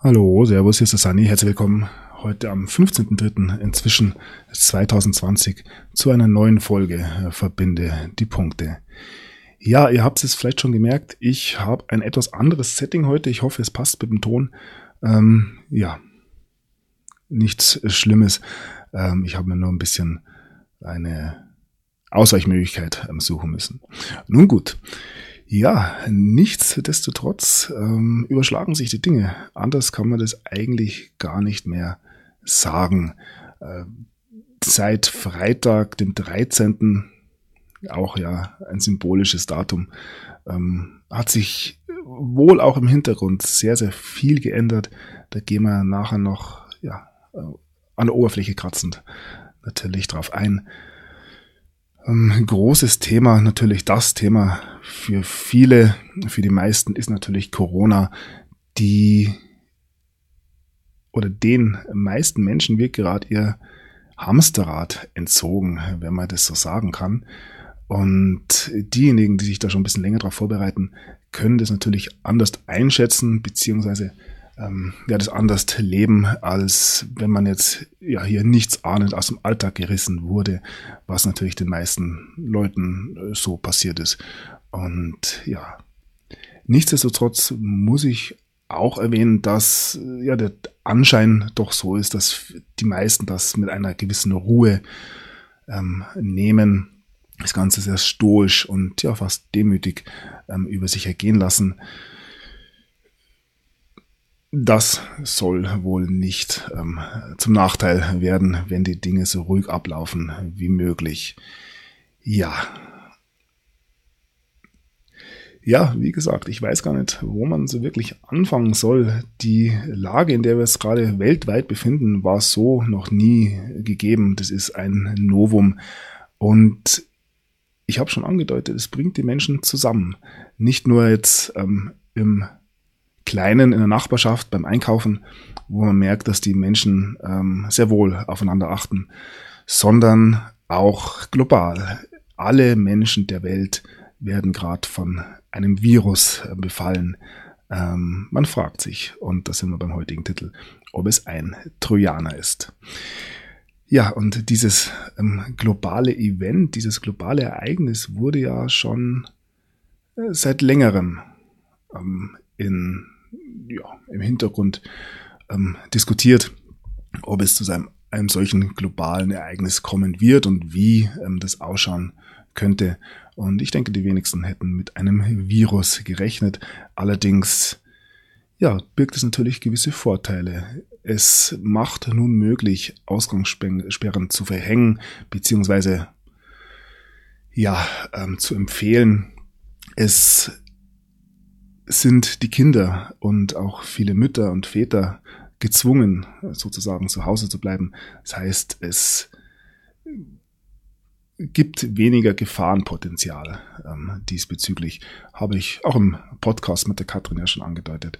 Hallo, servus, hier ist der Sunny. Herzlich willkommen heute am 15.03. inzwischen 2020 zu einer neuen Folge Verbinde die Punkte. Ja, ihr habt es vielleicht schon gemerkt, ich habe ein etwas anderes Setting heute. Ich hoffe, es passt mit dem Ton. Nichts Schlimmes. Ich habe mir nur ein bisschen eine Ausweichmöglichkeit suchen müssen. Nun gut. Ja, nichtsdestotrotz überschlagen sich die Dinge. Anders kann man das eigentlich gar nicht mehr sagen. Seit Freitag, dem 13., auch ja ein symbolisches Datum, hat sich wohl auch im Hintergrund sehr, sehr viel geändert. Da gehen wir nachher noch an der Oberfläche kratzend natürlich drauf ein. Großes Thema, natürlich das Thema für viele, für die meisten ist natürlich Corona. Den meisten Menschen wird gerade ihr Hamsterrad entzogen, wenn man das so sagen kann. Und diejenigen, die sich da schon ein bisschen länger darauf vorbereiten, können das natürlich anders einschätzen, beziehungsweise das anders leben, als wenn man jetzt hier nichts ahnend aus dem Alltag gerissen wurde, was natürlich den meisten Leuten so passiert ist. Und ja, nichtsdestotrotz muss ich auch erwähnen, dass der Anschein doch so ist, dass die meisten das mit einer gewissen Ruhe nehmen, das Ganze sehr stoisch und fast demütig über sich ergehen lassen. Das soll wohl nicht zum Nachteil werden, wenn die Dinge so ruhig ablaufen wie möglich. Ja, wie gesagt, ich weiß gar nicht, wo man so wirklich anfangen soll. Die Lage, in der wir uns gerade weltweit befinden, war so noch nie gegeben. Das ist ein Novum. Und ich habe schon angedeutet, es bringt die Menschen zusammen. Nicht nur jetzt im Kleinen in der Nachbarschaft beim Einkaufen, wo man merkt, dass die Menschen sehr wohl aufeinander achten, sondern auch global. Alle Menschen der Welt werden gerade von einem Virus befallen. Man fragt sich, und da sind wir beim heutigen Titel, ob es ein Trojaner ist. Ja, und dieses globale Event, dieses globale Ereignis wurde ja schon seit längerem im Hintergrund diskutiert, ob es zu einem solchen globalen Ereignis kommen wird und wie das ausschauen könnte. Und ich denke, die wenigsten hätten mit einem Virus gerechnet. Allerdings birgt es natürlich gewisse Vorteile. Es macht nun möglich, Ausgangssperren zu verhängen, beziehungsweise zu empfehlen. Es sind die Kinder und auch viele Mütter und Väter gezwungen, sozusagen zu Hause zu bleiben. Das heißt, es gibt weniger Gefahrenpotenzial diesbezüglich. Habe ich auch im Podcast mit der Katrin ja schon angedeutet.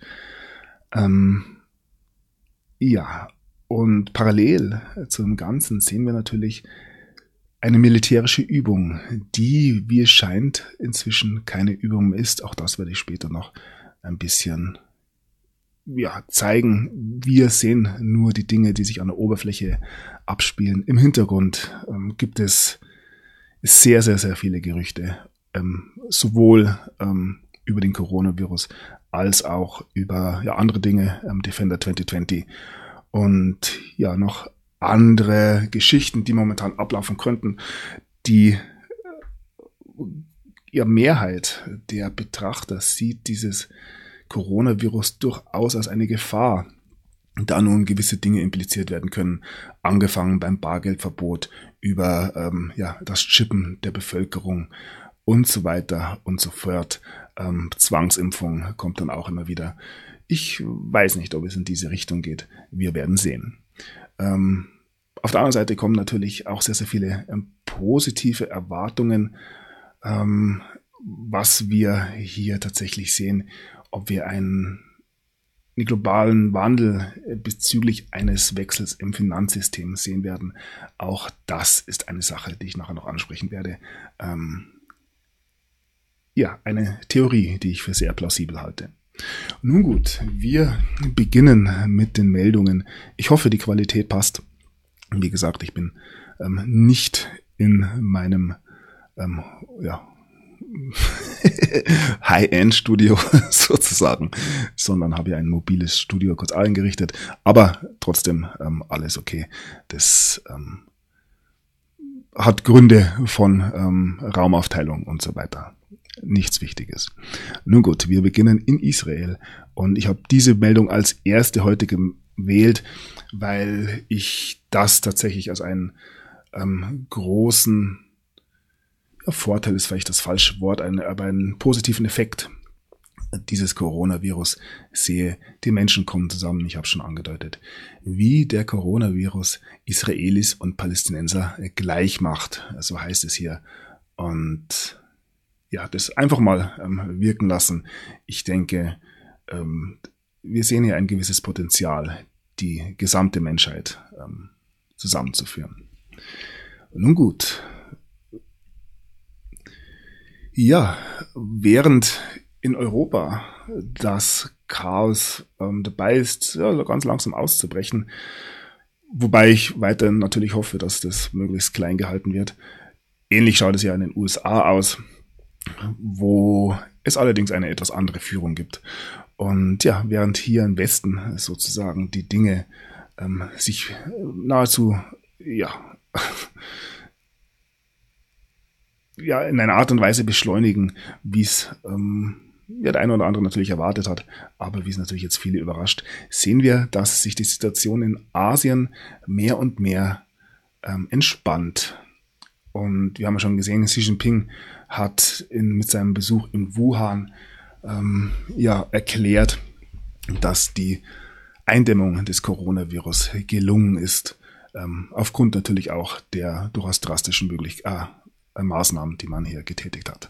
Und parallel zum Ganzen sehen wir natürlich eine militärische Übung, die, wie es scheint, inzwischen keine Übung mehr ist. Auch das werde ich später noch ein bisschen zeigen. Wir sehen nur die Dinge, die sich an der Oberfläche abspielen. Im Hintergrund gibt es sehr, sehr, sehr viele Gerüchte, sowohl über den Coronavirus als auch über andere Dinge, Defender 2020 und noch andere Geschichten, die momentan ablaufen könnten. Die Mehrheit der Betrachter sieht dieses Coronavirus durchaus als eine Gefahr, da nun gewisse Dinge impliziert werden können, angefangen beim Bargeldverbot über das Chippen der Bevölkerung und so weiter und so fort. Zwangsimpfung kommt dann auch immer wieder. Ich weiß nicht, ob es in diese Richtung geht. Wir werden sehen. Auf der anderen Seite kommen natürlich auch sehr, sehr viele positive Erwartungen, was wir hier tatsächlich sehen, ob wir einen globalen Wandel bezüglich eines Wechsels im Finanzsystem sehen werden. Auch das ist eine Sache, die ich nachher noch ansprechen werde. Eine Theorie, die ich für sehr plausibel halte. Nun gut, wir beginnen mit den Meldungen. Ich hoffe, die Qualität passt. Wie gesagt, ich bin nicht in meinem High-End-Studio sozusagen, sondern habe ja ein mobiles Studio kurz eingerichtet. Aber trotzdem alles okay. Das hat Gründe von Raumaufteilung und so weiter. Nichts Wichtiges. Nun gut, wir beginnen in Israel und ich habe diese Meldung als erste heute gewählt, weil ich das tatsächlich als einen großen Vorteil ist vielleicht das falsche Wort, aber einen positiven Effekt dieses Coronavirus sehe. Die Menschen kommen zusammen, ich habe schon angedeutet, wie der Coronavirus Israelis und Palästinenser gleich macht. So heißt es hier. Und ja, das einfach mal wirken lassen. Ich denke, wir sehen hier ein gewisses Potenzial, die gesamte Menschheit zusammenzuführen. Nun gut. Ja, während in Europa das Chaos dabei ist, ganz langsam auszubrechen, wobei ich weiterhin natürlich hoffe, dass das möglichst klein gehalten wird. Ähnlich schaut es ja in den USA aus, wo es allerdings eine etwas andere Führung gibt. Und ja, während hier im Westen sozusagen die Dinge sich nahezu in einer Art und Weise beschleunigen, wie es der eine oder andere natürlich erwartet hat, aber wie es natürlich jetzt viele überrascht, sehen wir, dass sich die Situation in Asien mehr und mehr entspannt. Und wir haben ja schon gesehen, Xi Jinping hat mit seinem Besuch in Wuhan erklärt, dass die Eindämmung des Coronavirus gelungen ist, aufgrund natürlich auch der durchaus drastischen Maßnahmen, die man hier getätigt hat.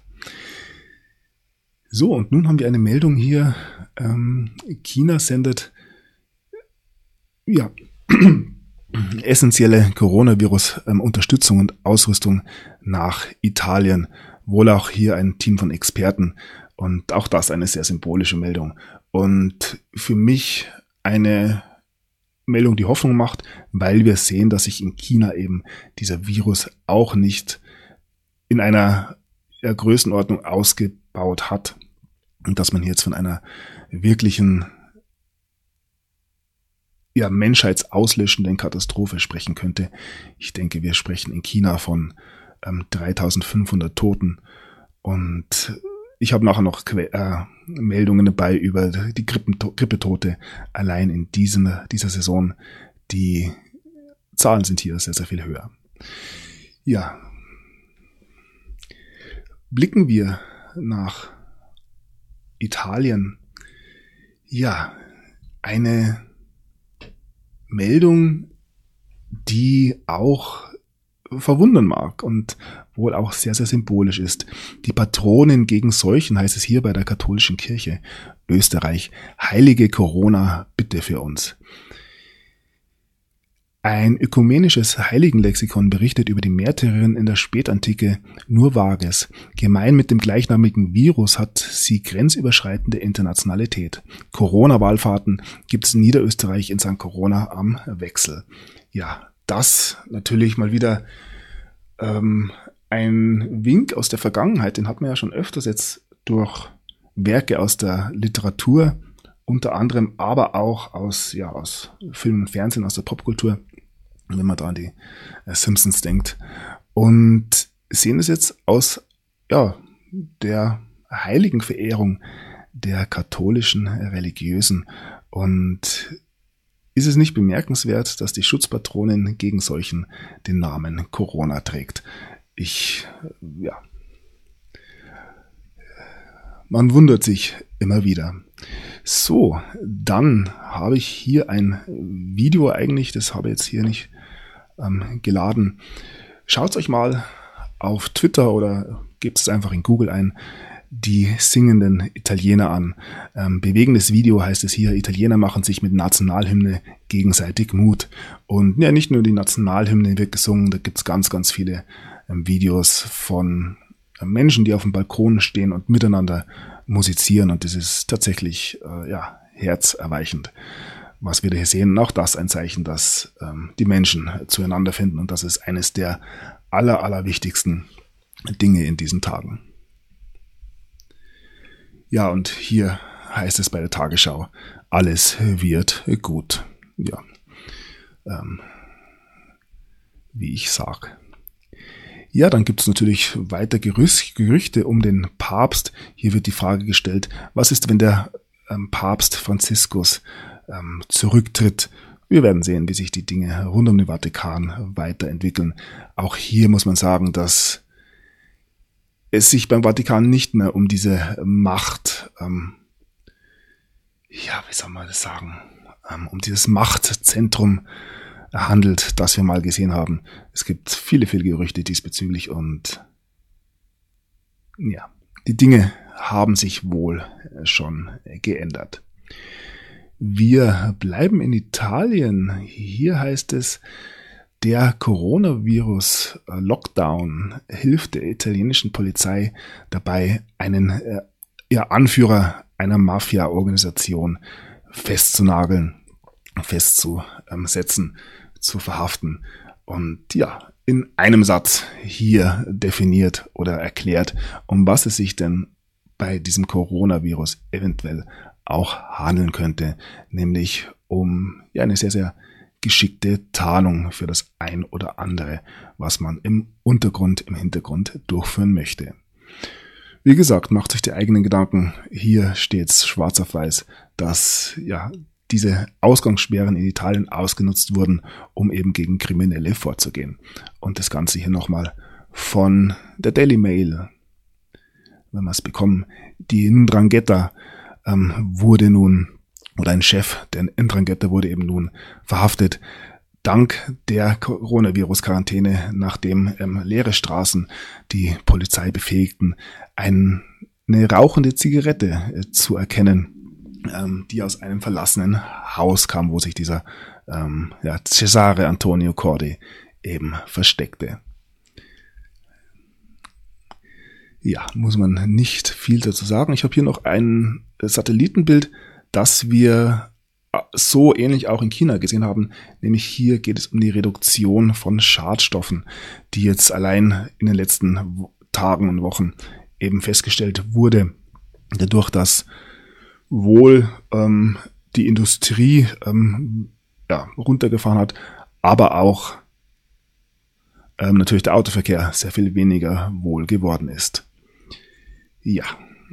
So, und nun haben wir eine Meldung hier. China sendet essentielle Coronavirus-Unterstützung und Ausrüstung nach Italien. Wohl auch hier ein Team von Experten. Und auch das eine sehr symbolische Meldung. Und für mich eine Meldung, die Hoffnung macht, weil wir sehen, dass sich in China eben dieser Virus auch nicht in einer Größenordnung ausgebaut hat. Und dass man hier jetzt von einer wirklichen menschheitsauslöschenden Katastrophe sprechen könnte. Ich denke, wir sprechen in China von 3500 Toten. Und ich habe nachher noch Meldungen dabei über die Grippetote allein in dieser Saison. Die Zahlen sind hier sehr, sehr viel höher. Ja. Blicken wir nach Italien. Ja, eine Meldung, die auch verwundern mag und wohl auch sehr, sehr symbolisch ist. Die Patronin gegen Seuchen, heißt es hier bei der katholischen Kirche Österreich. Heilige Corona, bitte für uns. Ein ökumenisches Heiligenlexikon berichtet über die Märtyrerin in der Spätantike nur Vages. Gemein mit dem gleichnamigen Virus hat sie grenzüberschreitende Internationalität. Corona-Wallfahrten gibt es in Niederösterreich in St. Corona am Wechsel. Ja, das natürlich mal wieder ein Wink aus der Vergangenheit. Den hat man ja schon öfters jetzt durch Werke aus der Literatur, unter anderem aber auch aus Film und Fernsehen, aus der Popkultur, wenn man da an die Simpsons denkt. Und sehen es jetzt aus der Heiligenverehrung der katholischen Religiösen. Und ist es nicht bemerkenswert, dass die Schutzpatronin gegen Seuchen den Namen Corona trägt? Man wundert sich immer wieder. So, dann habe ich hier ein Video eigentlich, das habe ich jetzt hier nicht geladen. Schaut euch mal auf Twitter oder gebt es einfach in Google ein, die singenden Italiener an. Bewegendes Video heißt es hier, Italiener machen sich mit Nationalhymne gegenseitig Mut. Und ja, nicht nur die Nationalhymne wird gesungen, da gibt es ganz, ganz viele Videos von Menschen, die auf dem Balkon stehen und miteinander musizieren. Und das ist tatsächlich herzerweichend, was wir da hier sehen. Und auch das ein Zeichen, dass die Menschen zueinander finden. Und das ist eines der allerwichtigsten Dinge in diesen Tagen. Ja, und hier heißt es bei der Tagesschau, alles wird gut. Ja, wie ich sag. Ja, dann gibt es natürlich weiter Gerüchte um den Papst. Hier wird die Frage gestellt, was ist, wenn der Papst Franziskus zurücktritt? Wir werden sehen, wie sich die Dinge rund um den Vatikan weiterentwickeln. Auch hier muss man sagen, dass es sich beim Vatikan nicht mehr um diese Macht, um dieses Machtzentrum handelt, das wir mal gesehen haben. Es gibt viele Gerüchte diesbezüglich und ja, die Dinge haben sich wohl schon geändert. Wir bleiben in Italien. Hier heißt es, der Coronavirus-Lockdown hilft der italienischen Polizei dabei, einen Anführer einer Mafia-Organisation festzunageln, festzusetzen, zu verhaften. Und ja, in einem Satz hier definiert oder erklärt, um was es sich denn bei diesem Coronavirus eventuell auch handeln könnte, nämlich um eine sehr geschickte Tarnung für das ein oder andere, was man im Hintergrund durchführen möchte. Wie gesagt, macht sich die eigenen Gedanken. Hier steht's schwarz auf weiß, dass diese Ausgangssperren in Italien ausgenutzt wurden, um eben gegen Kriminelle vorzugehen. Und das Ganze hier nochmal von der Daily Mail, wenn wir es bekommen. Die 'Ndrangheta wurde nun, oder ein Chef der 'Ndrangheta wurde eben nun verhaftet, dank der Coronavirus-Quarantäne, nachdem leere Straßen die Polizei befähigten, eine rauchende Zigarette zu erkennen, die aus einem verlassenen Haus kam, wo sich dieser Cesare Antonio Cordi eben versteckte. Ja, muss man nicht viel dazu sagen. Ich habe hier noch ein Satellitenbild, das wir so ähnlich auch in China gesehen haben. Nämlich hier geht es um die Reduktion von Schadstoffen, die jetzt allein in den letzten Tagen und Wochen eben festgestellt wurde, dadurch, dass wohl die Industrie runtergefahren hat, aber auch natürlich der Autoverkehr sehr viel weniger wohl geworden ist. Ja.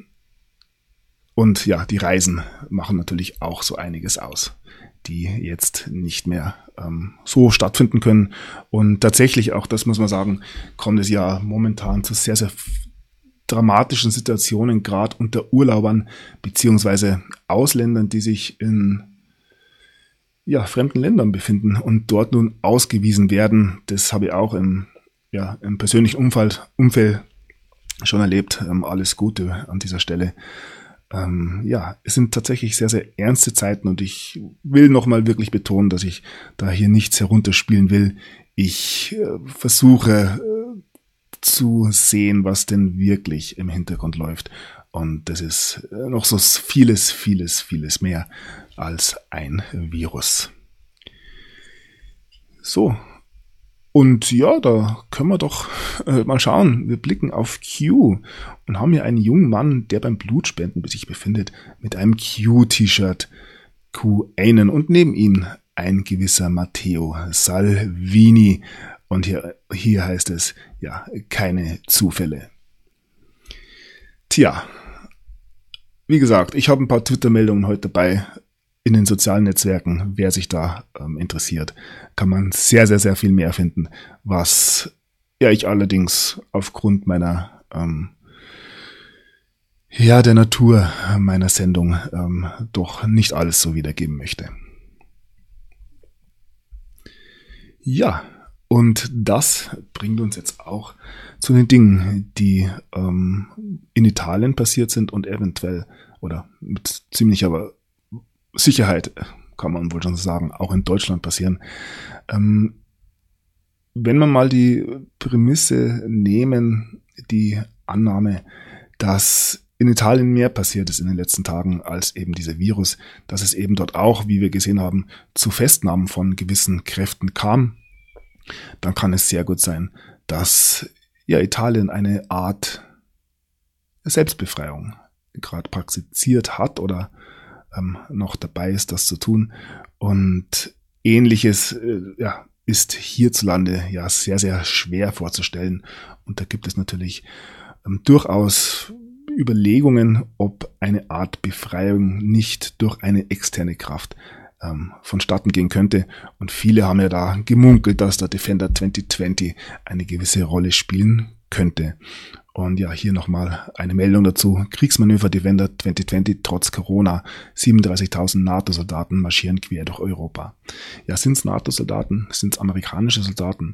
Und ja, die Reisen machen natürlich auch so einiges aus, die jetzt nicht mehr so stattfinden können. Und tatsächlich auch, das muss man sagen, kommt es ja momentan zu sehr dramatischen Situationen, gerade unter Urlaubern beziehungsweise Ausländern, die sich in fremden Ländern befinden und dort nun ausgewiesen werden. Das habe ich auch im persönlichen Umfeld schon erlebt. Alles Gute an dieser Stelle. Es sind tatsächlich sehr ernste Zeiten und ich will nochmal wirklich betonen, dass ich da hier nichts herunterspielen will. Ich versuche zu sehen, was denn wirklich im Hintergrund läuft. Und das ist noch so vieles mehr als ein Virus. So. Und ja, da können wir doch mal schauen. Wir blicken auf Q und haben hier einen jungen Mann, der beim Blutspenden sich befindet, mit einem Q-T-Shirt, Q-Einen, und neben ihm ein gewisser Matteo Salvini. Und hier heißt es, keine Zufälle. Tja, wie gesagt, ich habe ein paar Twitter-Meldungen heute dabei in den sozialen Netzwerken. Wer sich da interessiert, kann man sehr viel mehr finden, was ich allerdings aufgrund meiner der Natur meiner Sendung doch nicht alles so wiedergeben möchte. Ja, und das bringt uns jetzt auch zu den Dingen, die in Italien passiert sind und eventuell oder mit ziemlicher Sicherheit, kann man wohl schon sagen, auch in Deutschland passieren. Wenn wir mal die Prämisse nehmen, die Annahme, dass in Italien mehr passiert ist in den letzten Tagen als eben dieser Virus, dass es eben dort auch, wie wir gesehen haben, zu Festnahmen von gewissen Kräften kam, dann kann es sehr gut sein, dass ja Italien eine Art Selbstbefreiung gerade praktiziert hat oder noch dabei ist, das zu tun. Und Ähnliches ist hierzulande ja sehr, sehr schwer vorzustellen. Und da gibt es natürlich durchaus Überlegungen, ob eine Art Befreiung nicht durch eine externe Kraft vonstatten gehen könnte. Und viele haben ja da gemunkelt, dass der Defender 2020 eine gewisse Rolle spielen könnte. Und ja, hier nochmal eine Meldung dazu. Kriegsmanöver Defender 2020 trotz Corona. 37.000 NATO-Soldaten marschieren quer durch Europa. Ja, sind es NATO-Soldaten? Sind es amerikanische Soldaten?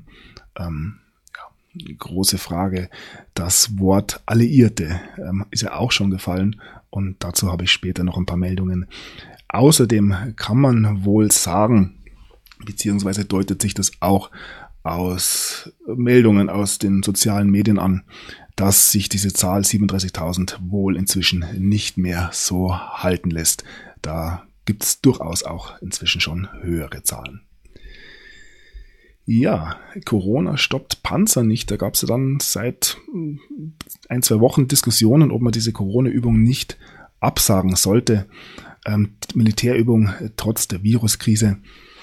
Große Frage. Das Wort Alliierte ist ja auch schon gefallen. Und dazu habe ich später noch ein paar Meldungen. Außerdem kann man wohl sagen, beziehungsweise deutet sich das auch aus Meldungen aus den sozialen Medien an, dass sich diese Zahl 37.000 wohl inzwischen nicht mehr so halten lässt. Da gibt es durchaus auch inzwischen schon höhere Zahlen. Ja, Corona stoppt Panzer nicht. Da gab es ja dann seit 1-2 Wochen Diskussionen, ob man diese Corona-Übung nicht absagen sollte. Militärübung trotz der Viruskrise.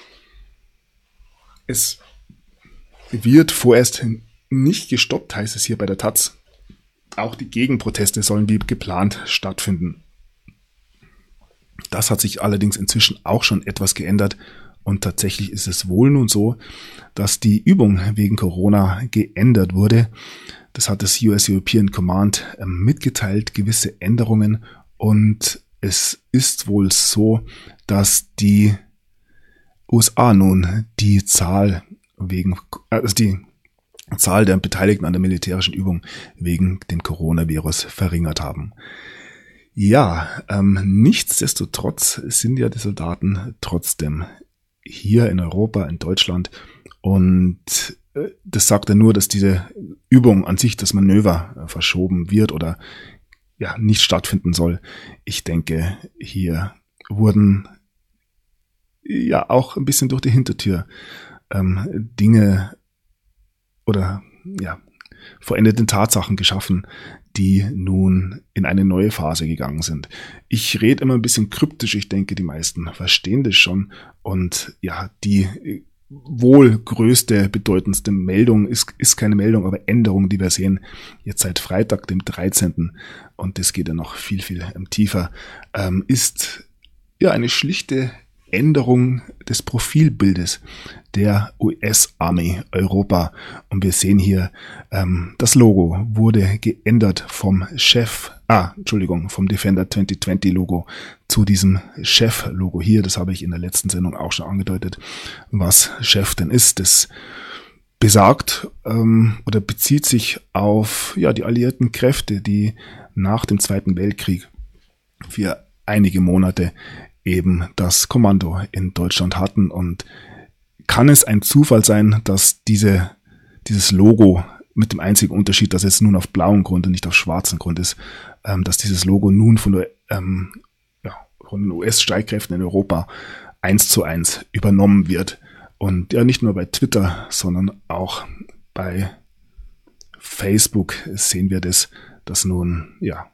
Es wird vorerst nicht gestoppt, heißt es hier bei der Taz. Auch die Gegenproteste sollen wie geplant stattfinden. Das hat sich allerdings inzwischen auch schon etwas geändert und tatsächlich ist es wohl nun so, dass die Übung wegen Corona geändert wurde. Das hat das US European Command mitgeteilt, gewisse Änderungen, und es ist wohl so, dass die USA nun die Zahl der Beteiligten an der militärischen Übung wegen dem Coronavirus verringert haben. Ja, nichtsdestotrotz sind ja die Soldaten trotzdem hier in Europa, in Deutschland, und das sagt ja nur, dass diese Übung an sich, das Manöver verschoben wird oder ja nicht stattfinden soll. Ich denke, hier wurden ja auch ein bisschen durch die Hintertür Dinge oder ja vollendete Tatsachen geschaffen, die nun in eine neue Phase gegangen sind. Ich rede immer ein bisschen kryptisch, ich denke, die meisten verstehen das schon. Und ja, die wohl größte, bedeutendste Meldung ist keine Meldung, aber Änderung, die wir sehen, jetzt seit Freitag, dem 13. und das geht ja noch viel, viel tiefer, ist ja eine schlichte Änderung des Profilbildes der US-Armee Europa. Und wir sehen hier, das Logo wurde geändert vom Defender 2020 Logo zu diesem Chef-Logo hier. Das habe ich in der letzten Sendung auch schon angedeutet, was Chef denn ist. Das besagt oder bezieht sich auf die alliierten Kräfte, die nach dem Zweiten Weltkrieg für einige Monate eben das Kommando in Deutschland hatten. Und kann es ein Zufall sein, dass dieses Logo mit dem einzigen Unterschied, dass es nun auf blauem Grund und nicht auf schwarzem Grund ist, dass dieses Logo nun von den US-Streitkräften in Europa 1:1 übernommen wird. Und ja, nicht nur bei Twitter, sondern auch bei Facebook sehen wir das, dass nun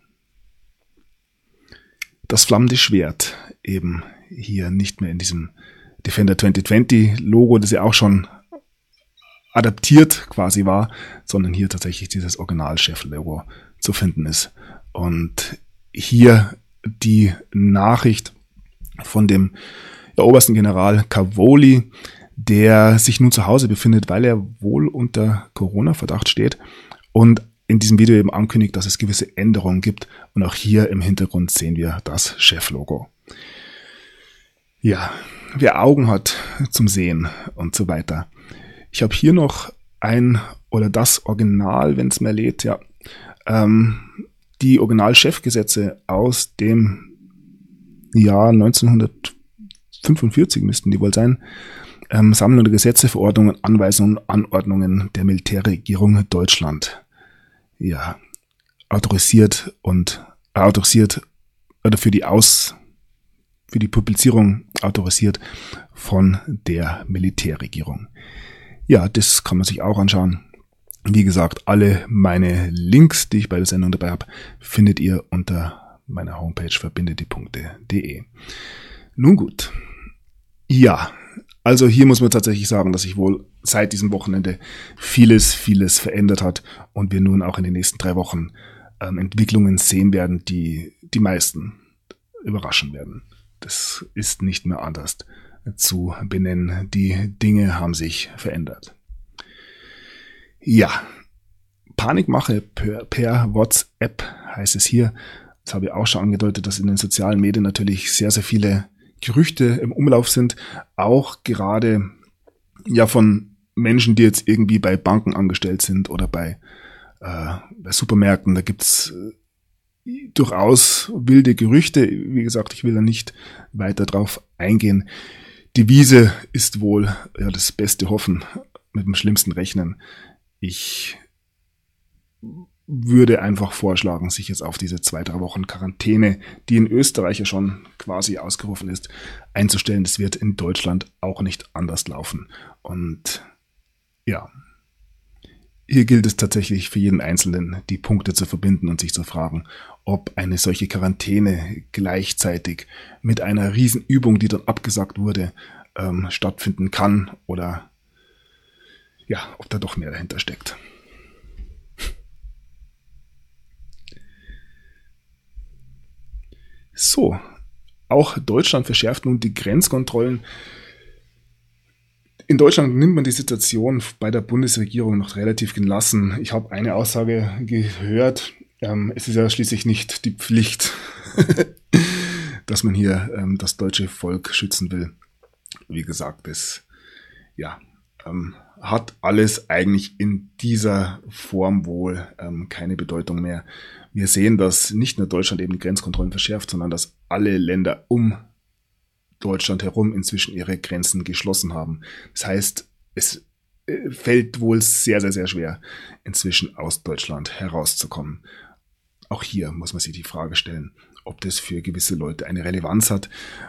das flammende Schwert eben hier nicht mehr in diesem Defender 2020 Logo, das ja auch schon adaptiert quasi war, sondern hier tatsächlich dieses Original-Chef-Logo zu finden ist. Und hier die Nachricht von dem obersten General Cavoli, der sich nun zu Hause befindet, weil er wohl unter Corona-Verdacht steht und in diesem Video eben ankündigt, dass es gewisse Änderungen gibt. Und auch hier im Hintergrund sehen wir das Chef-Logo. Ja, wer Augen hat zum Sehen und so weiter. Ich habe hier noch das Original, wenn es mehr lädt, die Original-Chefgesetze aus dem Jahr 1945 müssten die wohl sein. Sammlung der Gesetze, Verordnungen, Anweisungen, Anordnungen der Militärregierung Deutschland. Ja, autorisiert oder für die Publizierung autorisiert von der Militärregierung. Ja, das kann man sich auch anschauen. Wie gesagt, alle meine Links, die ich bei der Sendung dabei habe, findet ihr unter meiner Homepage verbindetdiepunkte.de. Nun gut. Ja, also hier muss man tatsächlich sagen, dass sich wohl seit diesem Wochenende vieles verändert hat und wir nun auch in den nächsten 3 Wochen Entwicklungen sehen werden, die die meisten überraschen werden. Das ist nicht mehr anders zu benennen. Die Dinge haben sich verändert. Ja, Panikmache per WhatsApp heißt es hier. Das habe ich auch schon angedeutet, dass in den sozialen Medien natürlich sehr viele Gerüchte im Umlauf sind. Auch gerade ja von Menschen, die jetzt irgendwie bei Banken angestellt sind oder bei Supermärkten. Da gibt's durchaus wilde Gerüchte. Wie gesagt, ich will da nicht weiter drauf eingehen. Die Devise ist wohl das Beste hoffen, mit dem Schlimmsten rechnen. Ich würde einfach vorschlagen, sich jetzt auf diese 2-3 Wochen Quarantäne, die in Österreich ja schon quasi ausgerufen ist, einzustellen. Das wird in Deutschland auch nicht anders laufen. Und ja, hier gilt es tatsächlich für jeden Einzelnen, die Punkte zu verbinden und sich zu fragen, ob eine solche Quarantäne gleichzeitig mit einer Riesenübung, die dann abgesagt wurde, stattfinden kann oder ja, ob da doch mehr dahinter steckt. So, auch Deutschland verschärft nun die Grenzkontrollen. In Deutschland nimmt man die Situation bei der Bundesregierung noch relativ gelassen. Ich habe eine Aussage gehört, es ist ja schließlich nicht die Pflicht, dass man hier das deutsche Volk schützen will. Wie gesagt, das hat alles eigentlich in dieser Form wohl keine Bedeutung mehr. Wir sehen, dass nicht nur Deutschland eben die Grenzkontrollen verschärft, sondern dass alle Länder um Deutschland herum inzwischen ihre Grenzen geschlossen haben. Das heißt, es fällt wohl sehr schwer, inzwischen aus Deutschland herauszukommen. Auch hier muss man sich die Frage stellen, ob das für gewisse Leute eine Relevanz hat.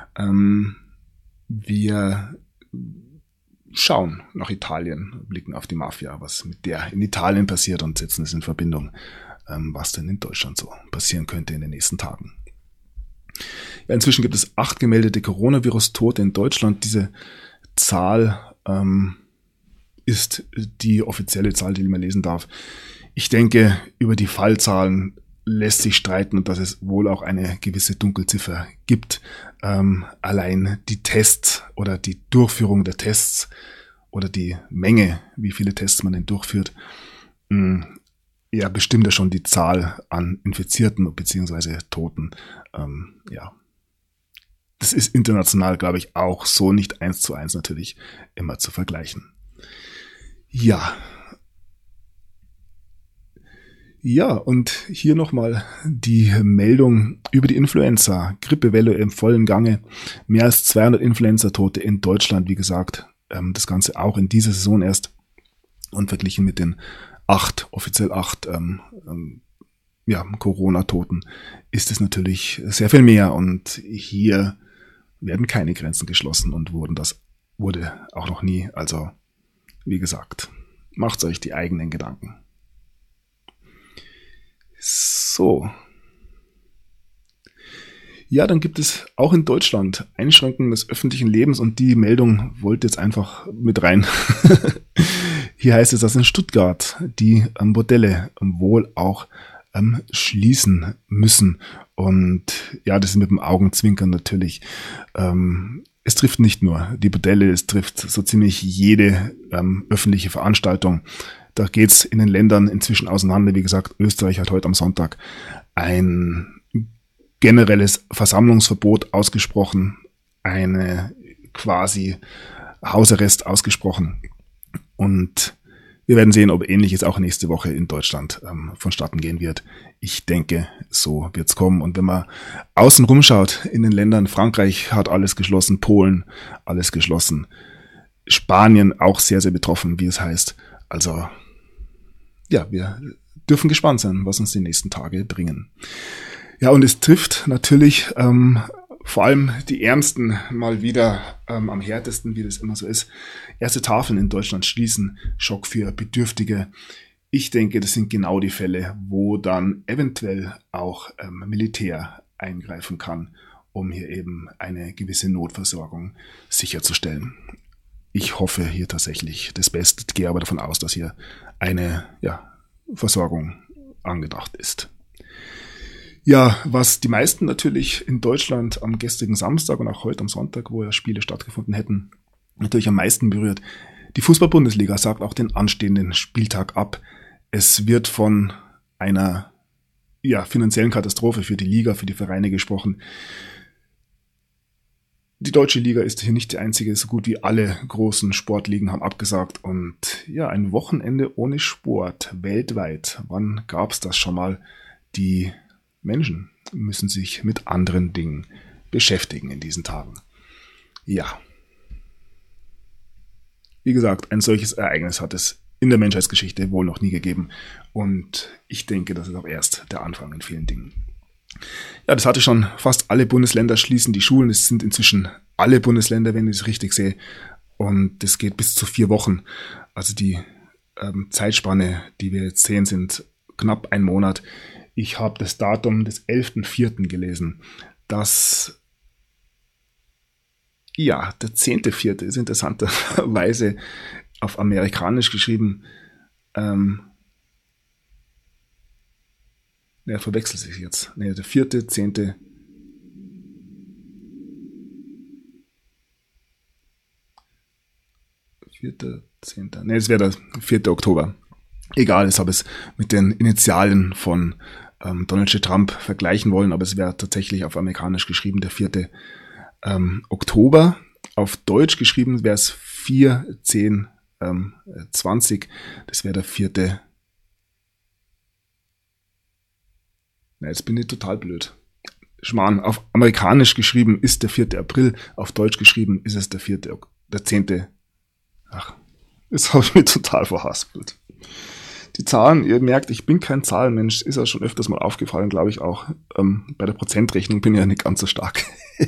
Wir schauen nach Italien, blicken auf die Mafia, was mit der in Italien passiert und setzen es in Verbindung, was denn in Deutschland so passieren könnte in den nächsten Tagen. Ja, inzwischen gibt es 8 gemeldete Coronavirus-Tote in Deutschland. Diese Zahl ist die offizielle Zahl, die man lesen darf. Ich denke, über die Fallzahlen lässt sich streiten und dass es wohl auch eine gewisse Dunkelziffer gibt. Allein die Tests oder die Durchführung der Tests oder die Menge, wie viele Tests man denn durchführt, bestimmt ja schon die Zahl an Infizierten bzw. Toten. Das ist international, glaube ich, auch so nicht 1:1 natürlich immer zu vergleichen. Ja, und hier nochmal die Meldung über die Influenza. Grippewelle im vollen Gange. Mehr als 200 Influenza-Tote in Deutschland, wie gesagt. Das Ganze auch in dieser Saison erst. Und verglichen mit den offiziell 8 Corona-Toten ist es natürlich sehr viel mehr. Und hier werden keine Grenzen geschlossen und wurde auch noch nie. Also, wie gesagt, macht euch die eigenen Gedanken. So. Ja, dann gibt es auch in Deutschland Einschränkungen des öffentlichen Lebens und die Meldung wollte jetzt einfach mit rein. Hier heißt es, dass in Stuttgart die Bordelle wohl auch schließen müssen. Und ja, das ist mit dem Augenzwinkern natürlich. Es trifft nicht nur die Bordelle, es trifft so ziemlich jede öffentliche Veranstaltung. Da geht's in den Ländern inzwischen auseinander. Wie gesagt, Österreich hat heute am Sonntag ein generelles Versammlungsverbot ausgesprochen, eine quasi Hausarrest ausgesprochen. Und wir werden sehen, ob Ähnliches auch nächste Woche in Deutschland vonstatten gehen wird. Ich denke, so wird's kommen. Und wenn man außen rumschaut in den Ländern, Frankreich hat alles geschlossen, Polen alles geschlossen, Spanien auch sehr betroffen, wie es heißt. Also ja, wir dürfen gespannt sein, was uns die nächsten Tage bringen. Ja, und es trifft natürlich vor allem die Ärmsten mal wieder am härtesten, wie das immer so ist. Erste Tafeln in Deutschland schließen, Schock für Bedürftige. Ich denke, das sind genau die Fälle, wo dann eventuell auch Militär eingreifen kann, um hier eben eine gewisse Notversorgung sicherzustellen. Ich hoffe hier tatsächlich das Beste, gehe aber davon aus, dass hier eine Versorgung angedacht ist. Ja, was die meisten natürlich in Deutschland am gestrigen Samstag und auch heute am Sonntag, wo ja Spiele stattgefunden hätten, natürlich am meisten berührt. Die Fußball-Bundesliga sagt auch den anstehenden Spieltag ab. Es wird von einer finanziellen Katastrophe für die Liga, für die Vereine gesprochen. Die deutsche Liga ist hier nicht die einzige, so gut wie alle großen Sportligen haben abgesagt. Und ja, ein Wochenende ohne Sport weltweit. Wann gab es das schon mal? Die Menschen müssen sich mit anderen Dingen beschäftigen in diesen Tagen. Ja. Wie gesagt, ein solches Ereignis hat es in der Menschheitsgeschichte wohl noch nie gegeben. Und ich denke, das ist auch erst der Anfang in vielen Dingen. Ja, das hatte schon fast alle Bundesländer schließen die Schulen. Es sind inzwischen alle Bundesländer, wenn ich es richtig sehe. Und das geht bis zu 4 Wochen. Also die Zeitspanne, die wir jetzt sehen, sind knapp 1 Monat. Ich habe das Datum des 11.04. gelesen. Der 10.04. ist interessanterweise auf amerikanisch geschrieben. Verwechselt sich jetzt. Der 4.10. Es wäre der 4. Oktober. Egal, ich habe es mit den Initialen von Donald J. Trump vergleichen wollen, aber es wäre tatsächlich auf amerikanisch geschrieben der 4. Oktober. Auf Deutsch geschrieben wäre es 4.10.20. Das wäre der 4. Jetzt bin ich total blöd. Schmarrn, auf amerikanisch geschrieben ist der 4. April, auf Deutsch geschrieben ist es der 10. Ach, jetzt habe ich mich total verhaspelt. Die Zahlen, ihr merkt, ich bin kein Zahlenmensch, ist ja schon öfters mal aufgefallen, glaube ich auch. Bei der Prozentrechnung bin ich ja nicht ganz so stark.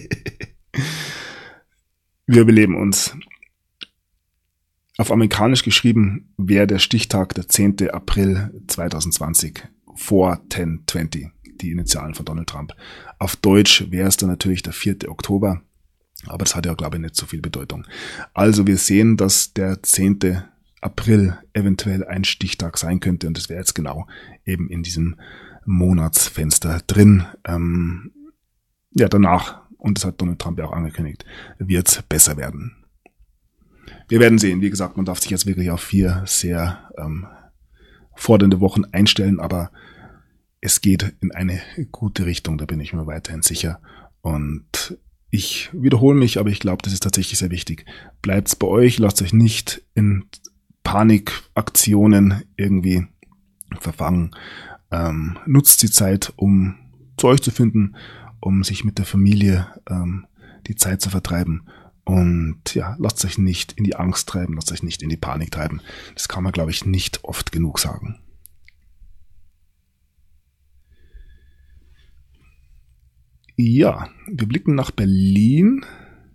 Wir überleben uns. Auf amerikanisch geschrieben wäre der Stichtag der 10. April 2020, 4/10/20, die Initialen von Donald Trump. Auf Deutsch wäre es dann natürlich der 4. Oktober, aber das hat ja, glaube ich, nicht so viel Bedeutung. Also wir sehen, dass der 10. April eventuell ein Stichtag sein könnte und das wäre jetzt genau eben in diesem Monatsfenster drin. Danach, und das hat Donald Trump ja auch angekündigt, wird es besser werden. Wir werden sehen. Wie gesagt, man darf sich jetzt wirklich auf 4 sehr fordernde Wochen einstellen, aber es geht in eine gute Richtung, da bin ich mir weiterhin sicher. Und ich wiederhole mich, aber ich glaube, das ist tatsächlich sehr wichtig. Bleibt's bei euch, lasst euch nicht in Panikaktionen irgendwie verfangen. Nutzt die Zeit, um zu euch zu finden, um sich mit der Familie die Zeit zu vertreiben. Und ja, lasst euch nicht in die Angst treiben, lasst euch nicht in die Panik treiben. Das kann man, glaube ich, nicht oft genug sagen. Ja, wir blicken nach Berlin.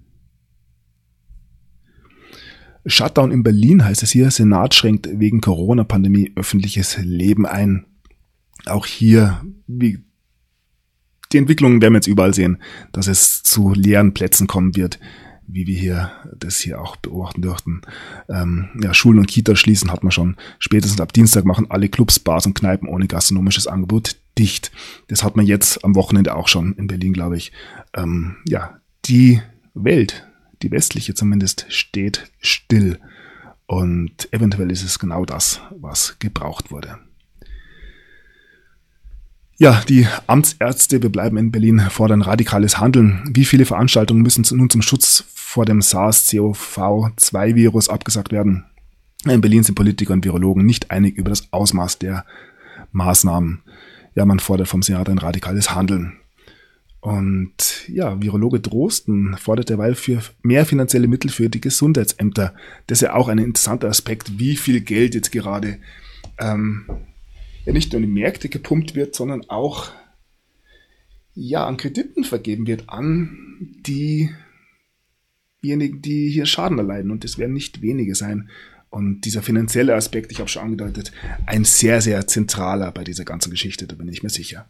Shutdown in Berlin heißt es hier. Senat schränkt wegen Corona-Pandemie öffentliches Leben ein. Auch hier, die Entwicklungen werden wir jetzt überall sehen, dass es zu leeren Plätzen kommen wird, wie wir hier das hier auch beobachten dürften. Schulen und Kitas schließen hat man schon. Spätestens ab Dienstag machen alle Clubs, Bars und Kneipen ohne gastronomisches Angebot dicht. Das hat man jetzt am Wochenende auch schon in Berlin, glaube ich. Die Welt, die westliche zumindest, steht still. Und eventuell ist es genau das, was gebraucht wurde. Ja, die Amtsärzte, wir bleiben in Berlin, fordern radikales Handeln. Wie viele Veranstaltungen müssen nun zum Schutz vor dem SARS-CoV-2-Virus abgesagt werden? In Berlin sind Politiker und Virologen nicht einig über das Ausmaß der Maßnahmen. Ja, man fordert vom Senat ein radikales Handeln. Und ja, Virologe Drosten fordert derweil für mehr finanzielle Mittel für die Gesundheitsämter. Das ist ja auch ein interessanter Aspekt, wie viel Geld jetzt gerade ja nicht nur in die Märkte gepumpt wird, sondern auch an Krediten vergeben wird an diejenigen, die hier Schaden erleiden. Und das werden nicht wenige sein. Und dieser finanzielle Aspekt, ich habe schon angedeutet, ein sehr, sehr zentraler bei dieser ganzen Geschichte, da bin ich mir sicher.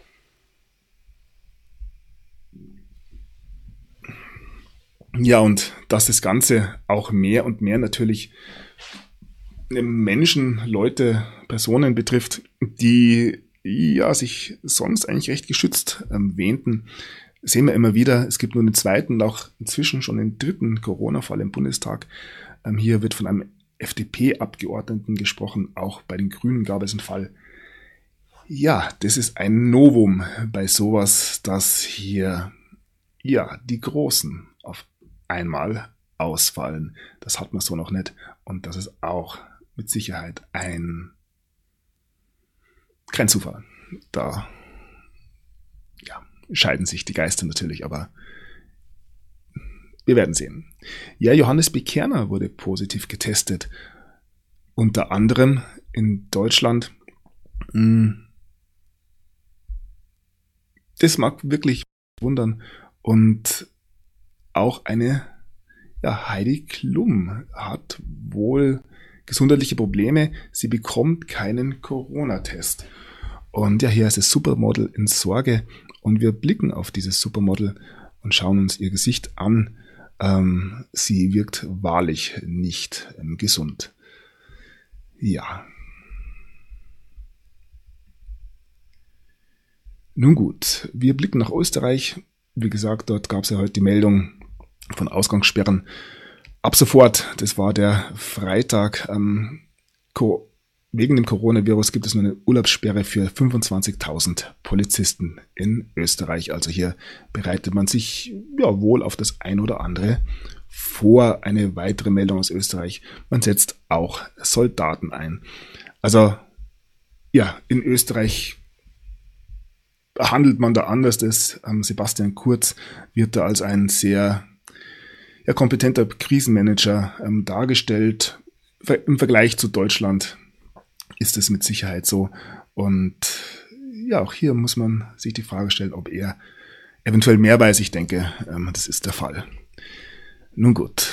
Ja, und dass das Ganze auch mehr und mehr natürlich Menschen, Leute, Personen betrifft, die sich sonst eigentlich recht geschützt wähnten, sehen wir immer wieder. Es gibt nur den zweiten und auch inzwischen schon den dritten Corona-Fall im Bundestag. Hier wird von einem FDP-Abgeordneten gesprochen. Auch bei den Grünen gab es einen Fall. Ja, das ist ein Novum bei sowas, dass hier die Großen auf einmal ausfallen. Das hat man so noch nicht. Und das ist auch mit Sicherheit kein Zufall. Da scheiden sich die Geister natürlich, aber wir werden sehen. Ja, Johannes B. Kerner wurde positiv getestet. Unter anderem in Deutschland. Das mag wirklich wundern. Und auch eine Heidi Klum hat wohl gesundheitliche Probleme. Sie bekommt keinen Corona-Test. Und hier ist das Supermodel in Sorge. Und wir blicken auf dieses Supermodel und schauen uns ihr Gesicht an. Sie wirkt wahrlich nicht gesund. Ja. Nun gut, wir blicken nach Österreich. Wie gesagt, dort gab es ja heute die Meldung von Ausgangssperren. Ab sofort, das war der Freitag, wegen dem Coronavirus gibt es nur eine Urlaubssperre für 25.000 Polizisten in Österreich. Also hier bereitet man sich wohl auf das ein oder andere vor. Eine weitere Meldung aus Österreich. Man setzt auch Soldaten ein. Also in Österreich handelt man da anders. Sebastian Kurz wird da als ein sehr kompetenter Krisenmanager dargestellt. Im Vergleich zu Deutschland ist es mit Sicherheit so. Und auch hier muss man sich die Frage stellen, ob er eventuell mehr weiß. Ich denke, das ist der Fall. Nun gut.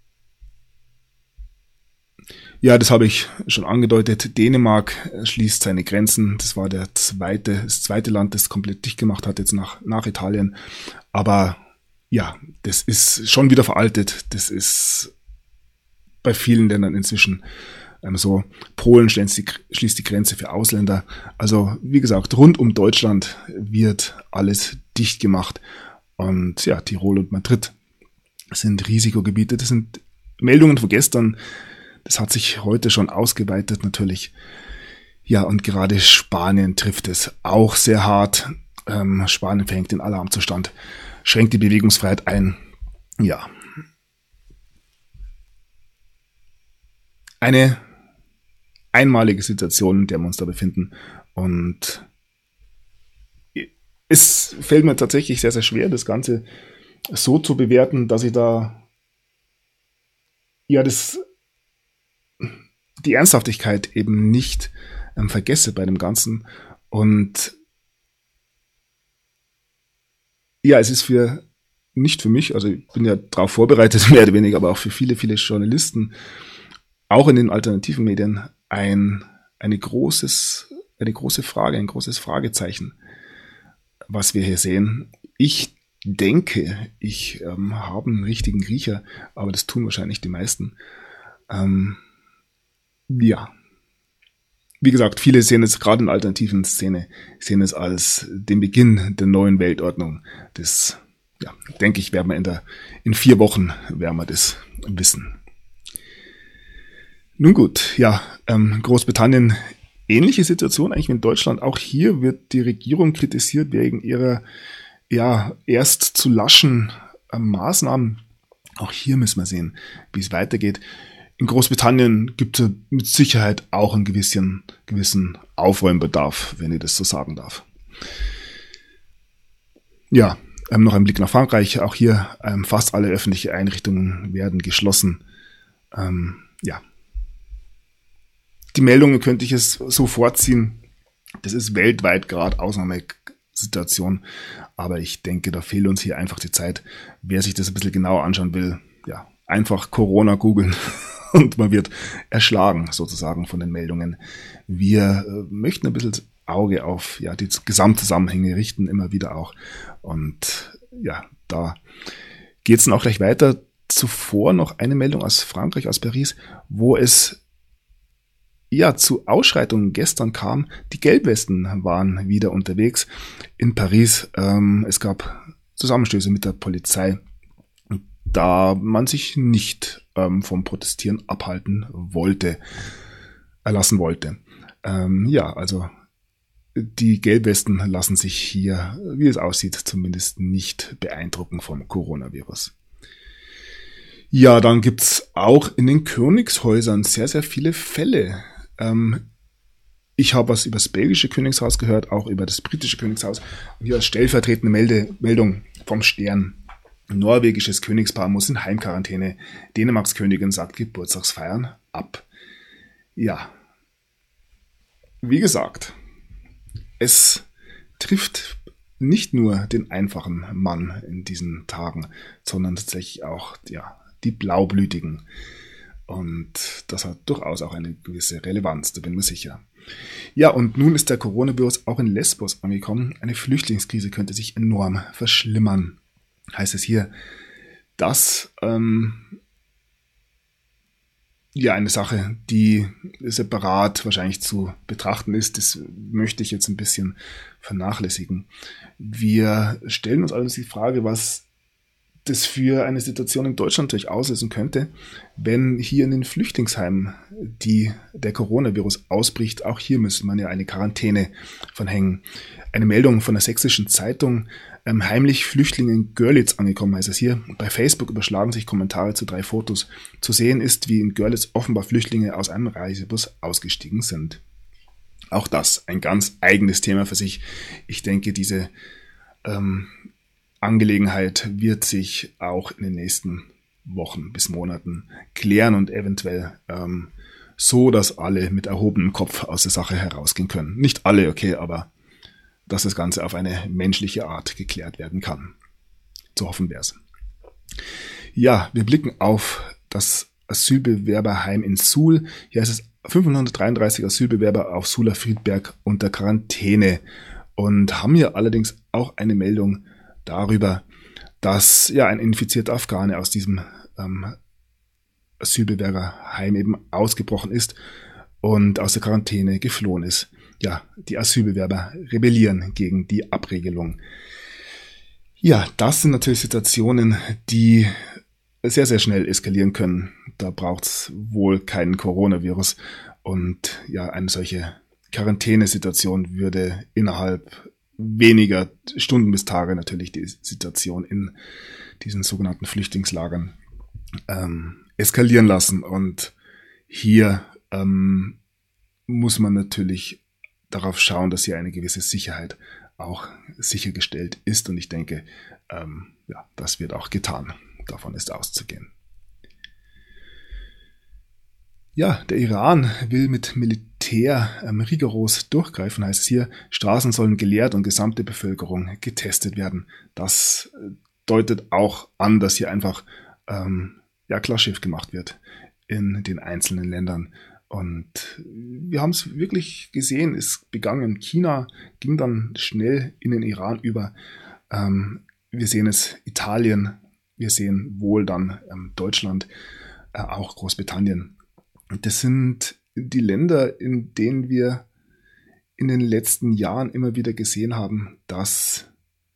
Ja, das habe ich schon angedeutet. Dänemark schließt seine Grenzen. Das war das zweite Land, das komplett dicht gemacht hat, jetzt nach Italien. Aber das ist schon wieder veraltet. Das ist bei vielen Ländern inzwischen so. Polen schließt die Grenze für Ausländer. Also wie gesagt, rund um Deutschland wird alles dicht gemacht. Und Tirol und Madrid sind Risikogebiete. Das sind Meldungen von gestern. Das hat sich heute schon ausgeweitet natürlich. Ja, und gerade Spanien trifft es auch sehr hart. Spanien verhängt den Alarmzustand, schränkt die Bewegungsfreiheit ein. Ja. Eine einmalige Situation, in der wir uns da befinden. Und es fällt mir tatsächlich sehr, sehr schwer, das Ganze so zu bewerten, dass ich da die Ernsthaftigkeit eben nicht vergesse bei dem Ganzen. Und es ist nicht für mich, also ich bin ja darauf vorbereitet, mehr oder weniger, aber auch für viele, viele Journalisten, auch in den alternativen Medien, eine große Frage, ein großes Fragezeichen, was wir hier sehen. Ich denke, ich habe einen richtigen Riecher, aber das tun wahrscheinlich die meisten. Wie gesagt, viele sehen es gerade in der alternativen Szene, sehen es als den Beginn der neuen Weltordnung. Das, denke ich, werden wir in 4 Wochen werden wir das wissen. Nun gut, Großbritannien, ähnliche Situation eigentlich wie in Deutschland. Auch hier wird die Regierung kritisiert wegen ihrer erst zu laschen Maßnahmen. Auch hier müssen wir sehen, wie es weitergeht. In Großbritannien gibt es mit Sicherheit auch einen gewissen Aufräumbedarf, wenn ich das so sagen darf. Noch ein Blick nach Frankreich. Auch hier fast alle öffentlichen Einrichtungen werden geschlossen. Die Meldungen könnte ich es so vorziehen. Das ist weltweit gerade Ausnahmesituation, aber ich denke, da fehlt uns hier einfach die Zeit. Wer sich das ein bisschen genauer anschauen will, ja, einfach Corona googeln und man wird erschlagen sozusagen von den Meldungen. Wir möchten ein bisschen das Auge auf die Gesamtzusammenhänge richten, immer wieder auch. Und ja, da geht es dann auch gleich weiter. Zuvor noch eine Meldung aus Frankreich, aus Paris, wo es zu Ausschreitungen gestern kam. Die Gelbwesten waren wieder unterwegs in Paris. Es gab Zusammenstöße mit der Polizei, da man sich nicht vom Protestieren lassen wollte. Also die Gelbwesten lassen sich hier, wie es aussieht, zumindest nicht beeindrucken vom Coronavirus. Ja, dann gibt's auch in den Königshäusern sehr, sehr viele Fälle. Ich habe was über das belgische Königshaus gehört, auch über das britische Königshaus. Und hier als stellvertretende Meldung vom Stern. Norwegisches Königspaar muss in Heimquarantäne. Dänemarks Königin sagt Geburtstagsfeiern ab. Ja, wie gesagt, es trifft nicht nur den einfachen Mann in diesen Tagen, sondern tatsächlich auch die Blaublütigen. Und das hat durchaus auch eine gewisse Relevanz, da bin ich mir sicher. Ja, und nun ist der Coronavirus auch in Lesbos angekommen. Eine Flüchtlingskrise könnte sich enorm verschlimmern, heißt es hier. Das eine Sache, die separat wahrscheinlich zu betrachten ist. Das möchte ich jetzt ein bisschen vernachlässigen. Wir stellen uns allerdings die Frage, was das für eine Situation in Deutschland natürlich auslösen könnte, wenn hier in den Flüchtlingsheimen der Coronavirus ausbricht. Auch hier müsste man ja eine Quarantäne verhängen. Eine Meldung von der Sächsischen Zeitung: heimlich Flüchtlinge in Görlitz angekommen, heißt es hier. Bei Facebook überschlagen sich Kommentare zu 3 Fotos. Zu sehen ist, wie in Görlitz offenbar Flüchtlinge aus einem Reisebus ausgestiegen sind. Auch das ein ganz eigenes Thema für sich. Ich denke, diese Angelegenheit wird sich auch in den nächsten Wochen bis Monaten klären und eventuell so, dass alle mit erhobenem Kopf aus der Sache herausgehen können. Nicht alle, okay, aber dass das Ganze auf eine menschliche Art geklärt werden kann. Zu hoffen wäre es. Ja, wir blicken auf das Asylbewerberheim in Suhl. Hier ist es 533 Asylbewerber auf Suhler Friedberg unter Quarantäne und haben hier allerdings auch eine Meldung darüber, dass ein infizierter Afghane aus diesem Asylbewerberheim eben ausgebrochen ist und aus der Quarantäne geflohen ist. Ja, die Asylbewerber rebellieren gegen die Abregelung. Ja, das sind natürlich Situationen, die sehr, sehr schnell eskalieren können. Da braucht es wohl keinen Coronavirus. Und eine solche Quarantänesituation würde innerhalb weniger Stunden bis Tage natürlich die Situation in diesen sogenannten Flüchtlingslagern eskalieren lassen. Und hier muss man natürlich darauf schauen, dass hier eine gewisse Sicherheit auch sichergestellt ist. Und ich denke, das wird auch getan. Davon ist auszugehen. Ja, der Iran will mit Militär rigoros durchgreifen, heißt es hier. Straßen sollen geleert und gesamte Bevölkerung getestet werden. Das deutet auch an, dass hier einfach klar Schiff gemacht wird in den einzelnen Ländern. Und wir haben es wirklich gesehen, es begann in China, ging dann schnell in den Iran über. Wir sehen es Italien, wir sehen wohl dann Deutschland, auch Großbritannien. Das sind die Länder, in denen wir in den letzten Jahren immer wieder gesehen haben, dass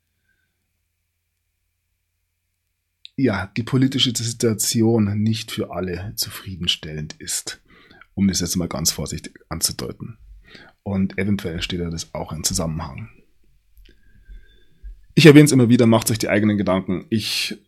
die politische Situation nicht für alle zufriedenstellend ist, um das jetzt mal ganz vorsichtig anzudeuten. Und eventuell steht da das auch im Zusammenhang. Ich erwähne es immer wieder, macht euch die eigenen Gedanken. Ich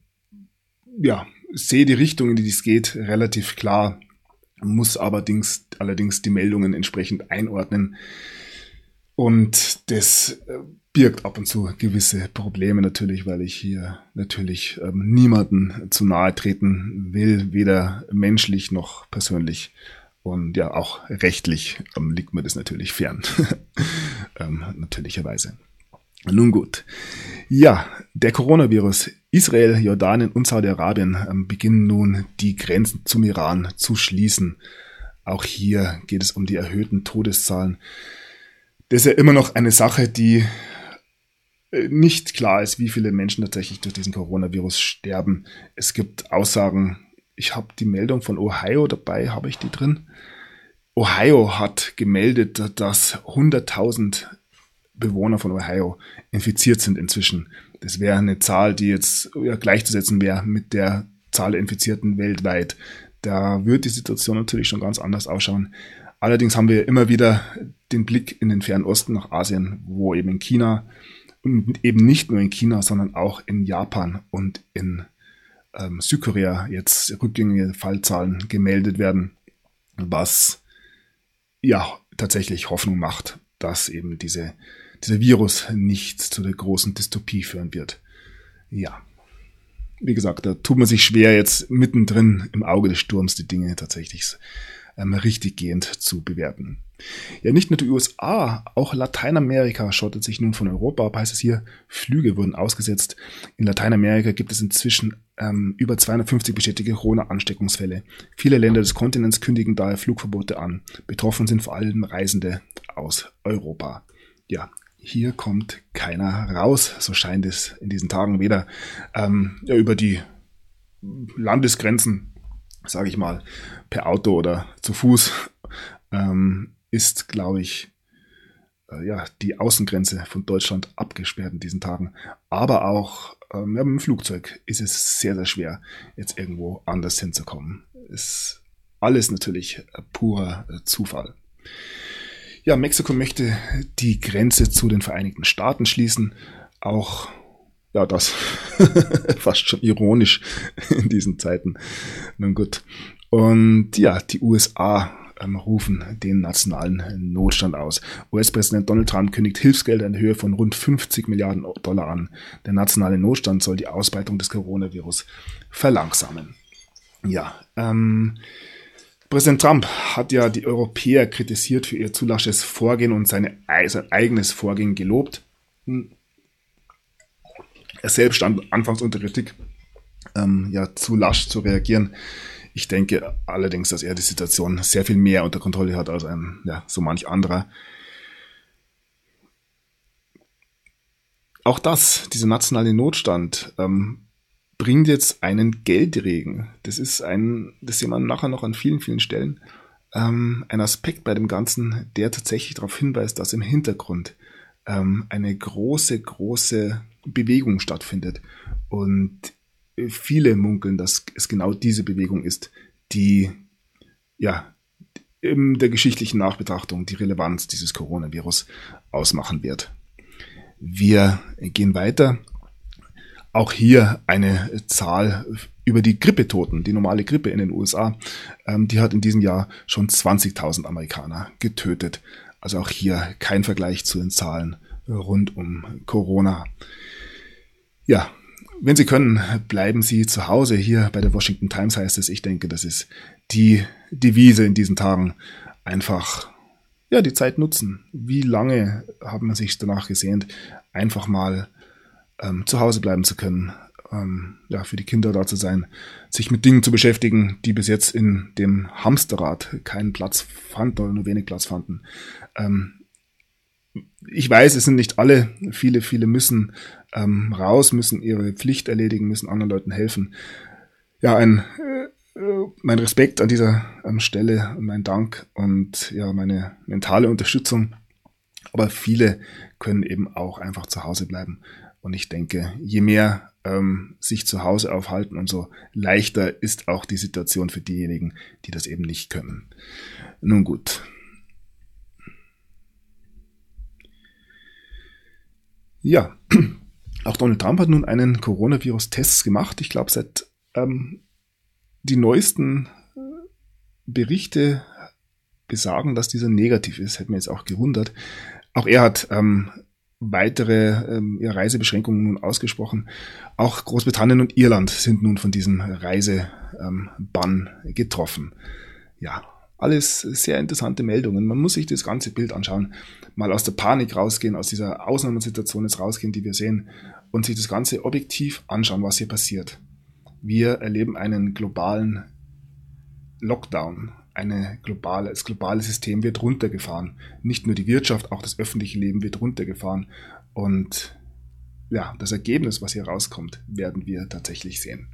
sehe die Richtung, in die es geht, relativ klar, muss allerdings die Meldungen entsprechend einordnen. Und das birgt ab und zu gewisse Probleme natürlich, weil ich hier natürlich niemanden zu nahe treten will, weder menschlich noch persönlich. Und ja, auch rechtlich liegt mir das natürlich fern. Natürlicherweise. Nun gut. Ja, der Coronavirus. Israel, Jordanien und Saudi-Arabien beginnen nun die Grenzen zum Iran zu schließen. Auch hier geht es um die erhöhten Todeszahlen. Das ist ja immer noch eine Sache, die nicht klar ist, wie viele Menschen tatsächlich durch diesen Coronavirus sterben. Es gibt Aussagen, ich habe die Meldung von Ohio dabei, habe ich die drin? Ohio hat gemeldet, dass 100.000 Bewohner von Ohio infiziert sind inzwischen. Das wäre eine Zahl, die jetzt gleichzusetzen wäre mit der Zahl der Infizierten weltweit. Da wird die Situation natürlich schon ganz anders ausschauen. Allerdings haben wir immer wieder den Blick in den Fernen Osten nach Asien, wo eben in China und eben nicht nur in China, sondern auch in Japan und in Südkorea jetzt rückgängige Fallzahlen gemeldet werden, was ja tatsächlich Hoffnung macht, dass eben dieser Virus nicht zu der großen Dystopie führen wird. Ja, wie gesagt, da tut man sich schwer, jetzt mittendrin im Auge des Sturms die Dinge tatsächlich richtiggehend zu bewerten. Ja, nicht nur die USA, auch Lateinamerika schottet sich nun von Europa ab, heißt es hier, Flüge wurden ausgesetzt. In Lateinamerika gibt es inzwischen über 250 bestätigte Corona-Ansteckungsfälle. Viele Länder des Kontinents kündigen daher Flugverbote an. Betroffen sind vor allem Reisende aus Europa. Ja, hier kommt keiner raus, so scheint es in diesen Tagen, weder über die Landesgrenzen, sage ich mal, per Auto oder zu Fuß, ist, glaube ich, die Außengrenze von Deutschland abgesperrt in diesen Tagen. Aber auch mit dem Flugzeug ist es sehr, sehr schwer, jetzt irgendwo anders hinzukommen. Ist alles natürlich purer Zufall. Ja, Mexiko möchte die Grenze zu den Vereinigten Staaten schließen. Auch, ja, das fast schon ironisch in diesen Zeiten. Nun gut. Und ja, die USA rufen den nationalen Notstand aus. US-Präsident Donald Trump kündigt Hilfsgelder in Höhe von rund 50 Milliarden Dollar an. Der nationale Notstand soll die Ausbreitung des Coronavirus verlangsamen. Ja, Präsident Trump hat ja die Europäer kritisiert für ihr zu lasches Vorgehen und sein eigenes Vorgehen gelobt. Er selbst stand anfangs unter Kritik, zu lasch zu reagieren. Ich denke allerdings, dass er die Situation sehr viel mehr unter Kontrolle hat als so manch anderer. Auch dieser nationale Notstand, bringt jetzt einen Geldregen. Das sehen wir nachher noch an vielen, vielen Stellen. Ein Aspekt bei dem Ganzen, der tatsächlich darauf hinweist, dass im Hintergrund eine große, große Bewegung stattfindet. Und viele munkeln, dass es genau diese Bewegung ist, die in der geschichtlichen Nachbetrachtung die Relevanz dieses Coronavirus ausmachen wird. Wir gehen weiter. Auch hier eine Zahl über die Grippetoten. Die normale Grippe in den USA, die hat in diesem Jahr schon 20.000 Amerikaner getötet. Also auch hier kein Vergleich zu den Zahlen rund um Corona. Ja, wenn Sie können, bleiben Sie zu Hause. Hier bei der Washington Times heißt es, ich denke, das ist die Devise in diesen Tagen. Einfach die Zeit nutzen. Wie lange haben wir sich danach gesehnt, einfach mal zu Hause bleiben zu können, für die Kinder da zu sein, sich mit Dingen zu beschäftigen, die bis jetzt in dem Hamsterrad keinen Platz fanden oder nur wenig Platz fanden. Ich weiß, es sind nicht alle, viele müssen raus, müssen ihre Pflicht erledigen, müssen anderen Leuten helfen. Ja, mein Respekt an dieser Stelle und mein Dank und meine mentale Unterstützung. Aber viele können eben auch einfach zu Hause bleiben. Und ich denke, je mehr sich zu Hause aufhalten, umso leichter ist auch die Situation für diejenigen, die das eben nicht können. Nun gut. Ja, auch Donald Trump hat nun einen Coronavirus-Test gemacht. Ich glaube, seit die neuesten Berichte besagen, dass dieser negativ ist. Hätte mir jetzt auch gewundert. Auch er hat weitere Reisebeschränkungen nun ausgesprochen. Auch Großbritannien und Irland sind nun von diesem Reisebann getroffen. Ja, Alles sehr interessante Meldungen. Man muss sich das ganze Bild anschauen, mal aus der Panik rausgehen, aus dieser Ausnahmesituation jetzt rausgehen, die wir sehen, und sich das Ganze objektiv anschauen, was hier passiert. Wir erleben einen globalen Lockdown. Das globale System wird runtergefahren. Nicht nur die Wirtschaft, auch das öffentliche Leben wird runtergefahren. Und ja, das Ergebnis, was hier rauskommt, werden wir tatsächlich sehen.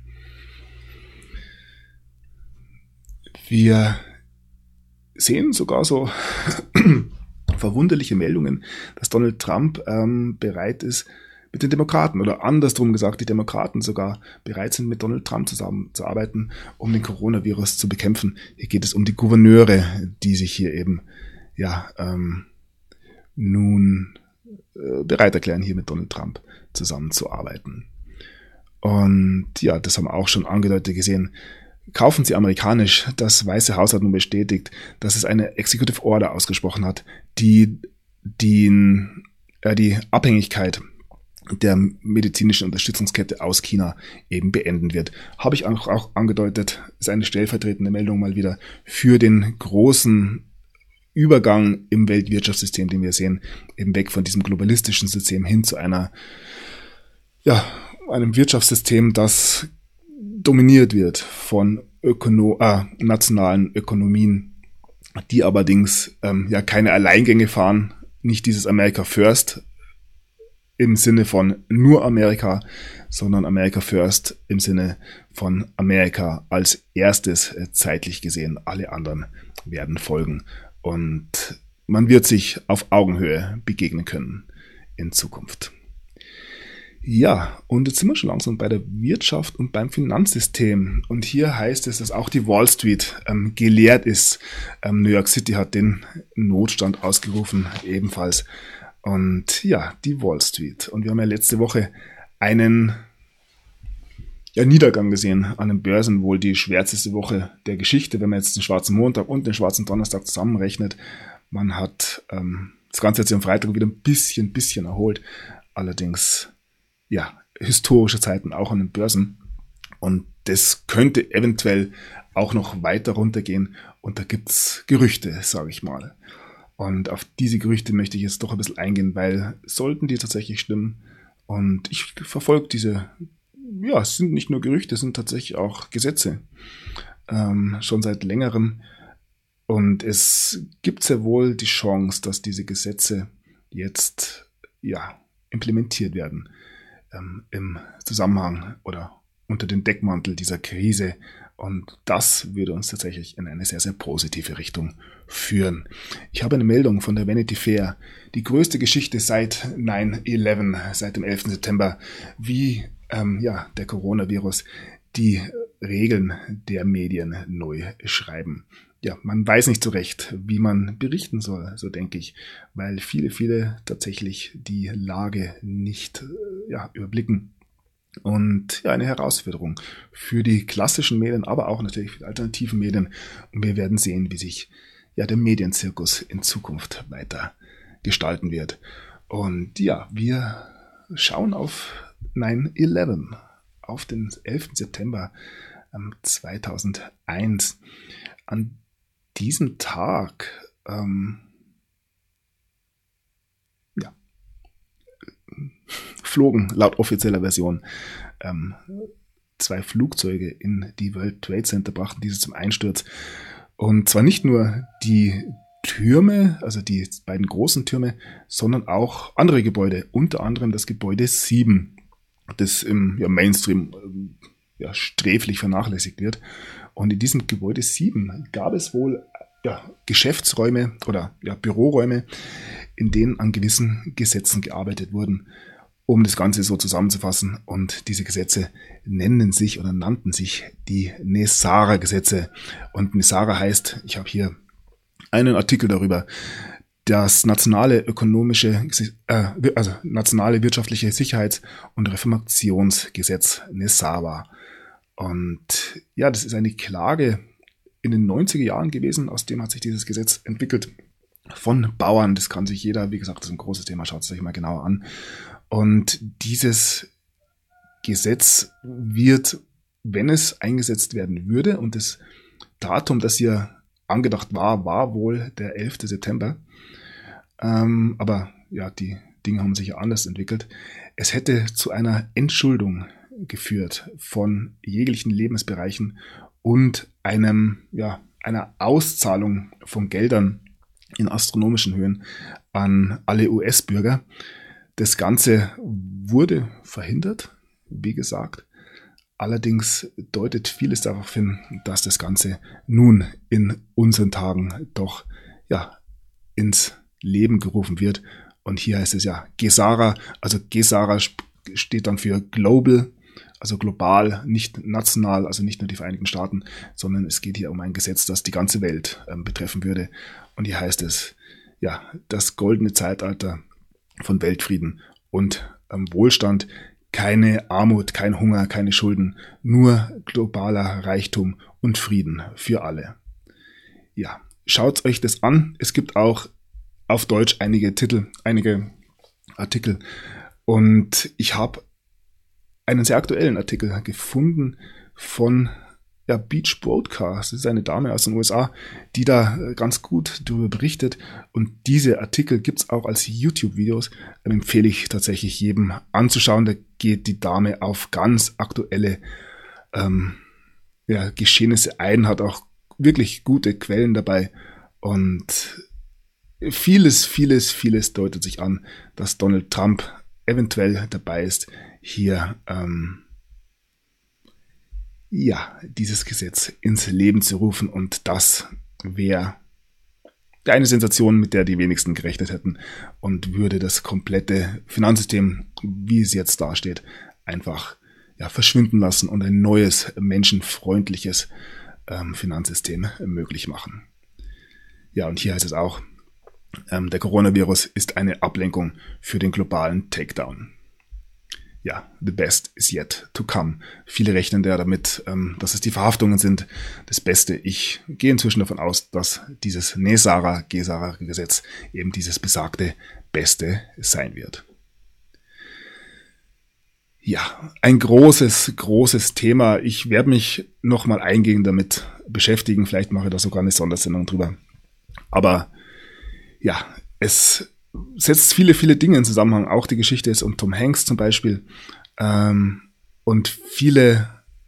Wir sehen sogar so verwunderliche Meldungen, dass Donald Trump bereit ist, mit den Demokraten, oder andersrum gesagt, die Demokraten sogar bereit sind, mit Donald Trump zusammenzuarbeiten, um den Coronavirus zu bekämpfen. Hier geht es um die Gouverneure, die sich hier eben nun bereit erklären, hier mit Donald Trump zusammenzuarbeiten. Und ja, das haben auch schon Angedeutet gesehen. Kaufen Sie amerikanisch. Das Weiße Haus hat nun bestätigt, dass es eine Executive Order ausgesprochen hat, die Abhängigkeit der medizinischen Unterstützungskette aus China eben beenden wird. Habe ich auch angedeutet, ist eine stellvertretende Meldung mal wieder für den großen Übergang im Weltwirtschaftssystem, den wir sehen, eben weg von diesem globalistischen System hin zu einem Wirtschaftssystem, das dominiert wird von nationalen Ökonomien, die allerdings keine Alleingänge fahren, nicht dieses America First im Sinne von nur Amerika, sondern America First im Sinne von Amerika als erstes zeitlich gesehen. Alle anderen werden folgen und man wird sich auf Augenhöhe begegnen können in Zukunft. Ja, und jetzt sind wir schon langsam bei der Wirtschaft und beim Finanzsystem. Und hier heißt es, dass auch die Wall Street geleert ist. New York City hat den Notstand ausgerufen, ebenfalls. Und ja, die Wall Street. Und wir haben ja letzte Woche einen Niedergang gesehen an den Börsen, wohl die schwärzeste Woche der Geschichte, wenn man jetzt den schwarzen Montag und den schwarzen Donnerstag zusammenrechnet. Man hat das Ganze jetzt am Freitag wieder ein bisschen erholt. Allerdings historische Zeiten auch an den Börsen. Und das könnte eventuell auch noch weiter runtergehen. Und da gibt's Gerüchte, sage ich mal. Und auf diese Gerüchte möchte ich jetzt doch ein bisschen eingehen, weil sollten die tatsächlich stimmen, und ich verfolge diese, es sind nicht nur Gerüchte, es sind tatsächlich auch Gesetze, schon seit längerem. Und es gibt sehr wohl die Chance, dass diese Gesetze jetzt implementiert werden. Im Zusammenhang oder unter dem Deckmantel dieser Krise. Und das würde uns tatsächlich in eine sehr, sehr positive Richtung führen. Ich habe eine Meldung von der Vanity Fair. Die größte Geschichte seit 9/11, seit dem 11. September, wie der Coronavirus die Regeln der Medien neu schreiben. Ja, man weiß nicht so recht, wie man berichten soll, so denke ich, weil viele tatsächlich die Lage nicht überblicken. Und eine Herausforderung für die klassischen Medien, aber auch natürlich für die alternativen Medien. Und wir werden sehen, wie sich der Medienzirkus in Zukunft weiter gestalten wird. Und wir schauen auf 9/11, auf den 11. September 2001. An diesem Tag flogen laut offizieller Version 2 Flugzeuge in die World Trade Center, brachten diese zum Einsturz. Und zwar nicht nur die Türme, also die beiden großen Türme, sondern auch andere Gebäude, unter anderem das Gebäude 7, das im Mainstream sträflich vernachlässigt wird. Und in diesem Gebäude 7 gab es wohl Geschäftsräume oder Büroräume, in denen an gewissen Gesetzen gearbeitet wurden, um das Ganze so zusammenzufassen. Und diese Gesetze nannten sich die NESARA-Gesetze. Und NESARA heißt, ich habe hier einen Artikel darüber, das nationale wirtschaftliche Sicherheits- und Reformationsgesetz NESARA. Und das ist eine Klage in den 90er Jahren gewesen, aus dem hat sich dieses Gesetz entwickelt von Bauern. Das kann sich jeder, wie gesagt, das ist ein großes Thema, schaut es euch mal genauer an. Und dieses Gesetz wird, wenn es eingesetzt werden würde, und das Datum, das hier angedacht war wohl der 11. September. Aber ja, die Dinge haben sich ja anders entwickelt. Es hätte zu einer Entschuldung geführt von jeglichen Lebensbereichen und einer Auszahlung von Geldern in astronomischen Höhen an alle US-Bürger. Das Ganze wurde verhindert, wie gesagt. Allerdings deutet vieles darauf hin, dass das Ganze nun in unseren Tagen doch ins Leben gerufen wird. Und hier heißt es ja GESARA, also GESARA steht dann für Global, also global, nicht national, also nicht nur die Vereinigten Staaten, sondern es geht hier um ein Gesetz, das die ganze Welt betreffen würde. Und hier heißt es, das goldene Zeitalter von Weltfrieden und Wohlstand, keine Armut, kein Hunger, keine Schulden, nur globaler Reichtum und Frieden für alle. Ja, schaut euch das an. Es gibt auch auf Deutsch einige Artikel. Und ich habe einen sehr aktuellen Artikel gefunden von Beach Broadcast. Das ist eine Dame aus den USA, die da ganz gut darüber berichtet. Und diese Artikel gibt es auch als YouTube-Videos. Empfehle ich tatsächlich jedem anzuschauen. Da geht die Dame auf ganz aktuelle Geschehnisse ein, hat auch wirklich gute Quellen dabei. Und vieles deutet sich an, dass Donald Trump eventuell dabei ist, hier dieses Gesetz ins Leben zu rufen. Und das wäre eine Sensation, mit der die wenigsten gerechnet hätten und würde das komplette Finanzsystem, wie es jetzt dasteht, einfach verschwinden lassen und ein neues, menschenfreundliches Finanzsystem möglich machen. Ja, und hier heißt es auch, der Coronavirus ist eine Ablenkung für den globalen Takedown. Ja, the best is yet to come. Viele rechnen ja damit, dass es die Verhaftungen sind. Das Beste, ich gehe inzwischen davon aus, dass dieses GESARA-Gesetz eben dieses besagte Beste sein wird. Ja, ein großes Thema. Ich werde mich nochmal eingehend damit beschäftigen. Vielleicht mache ich da sogar eine Sondersendung drüber. Aber ja, es setzt viele Dinge in Zusammenhang. Auch die Geschichte ist um Tom Hanks zum Beispiel. Und viele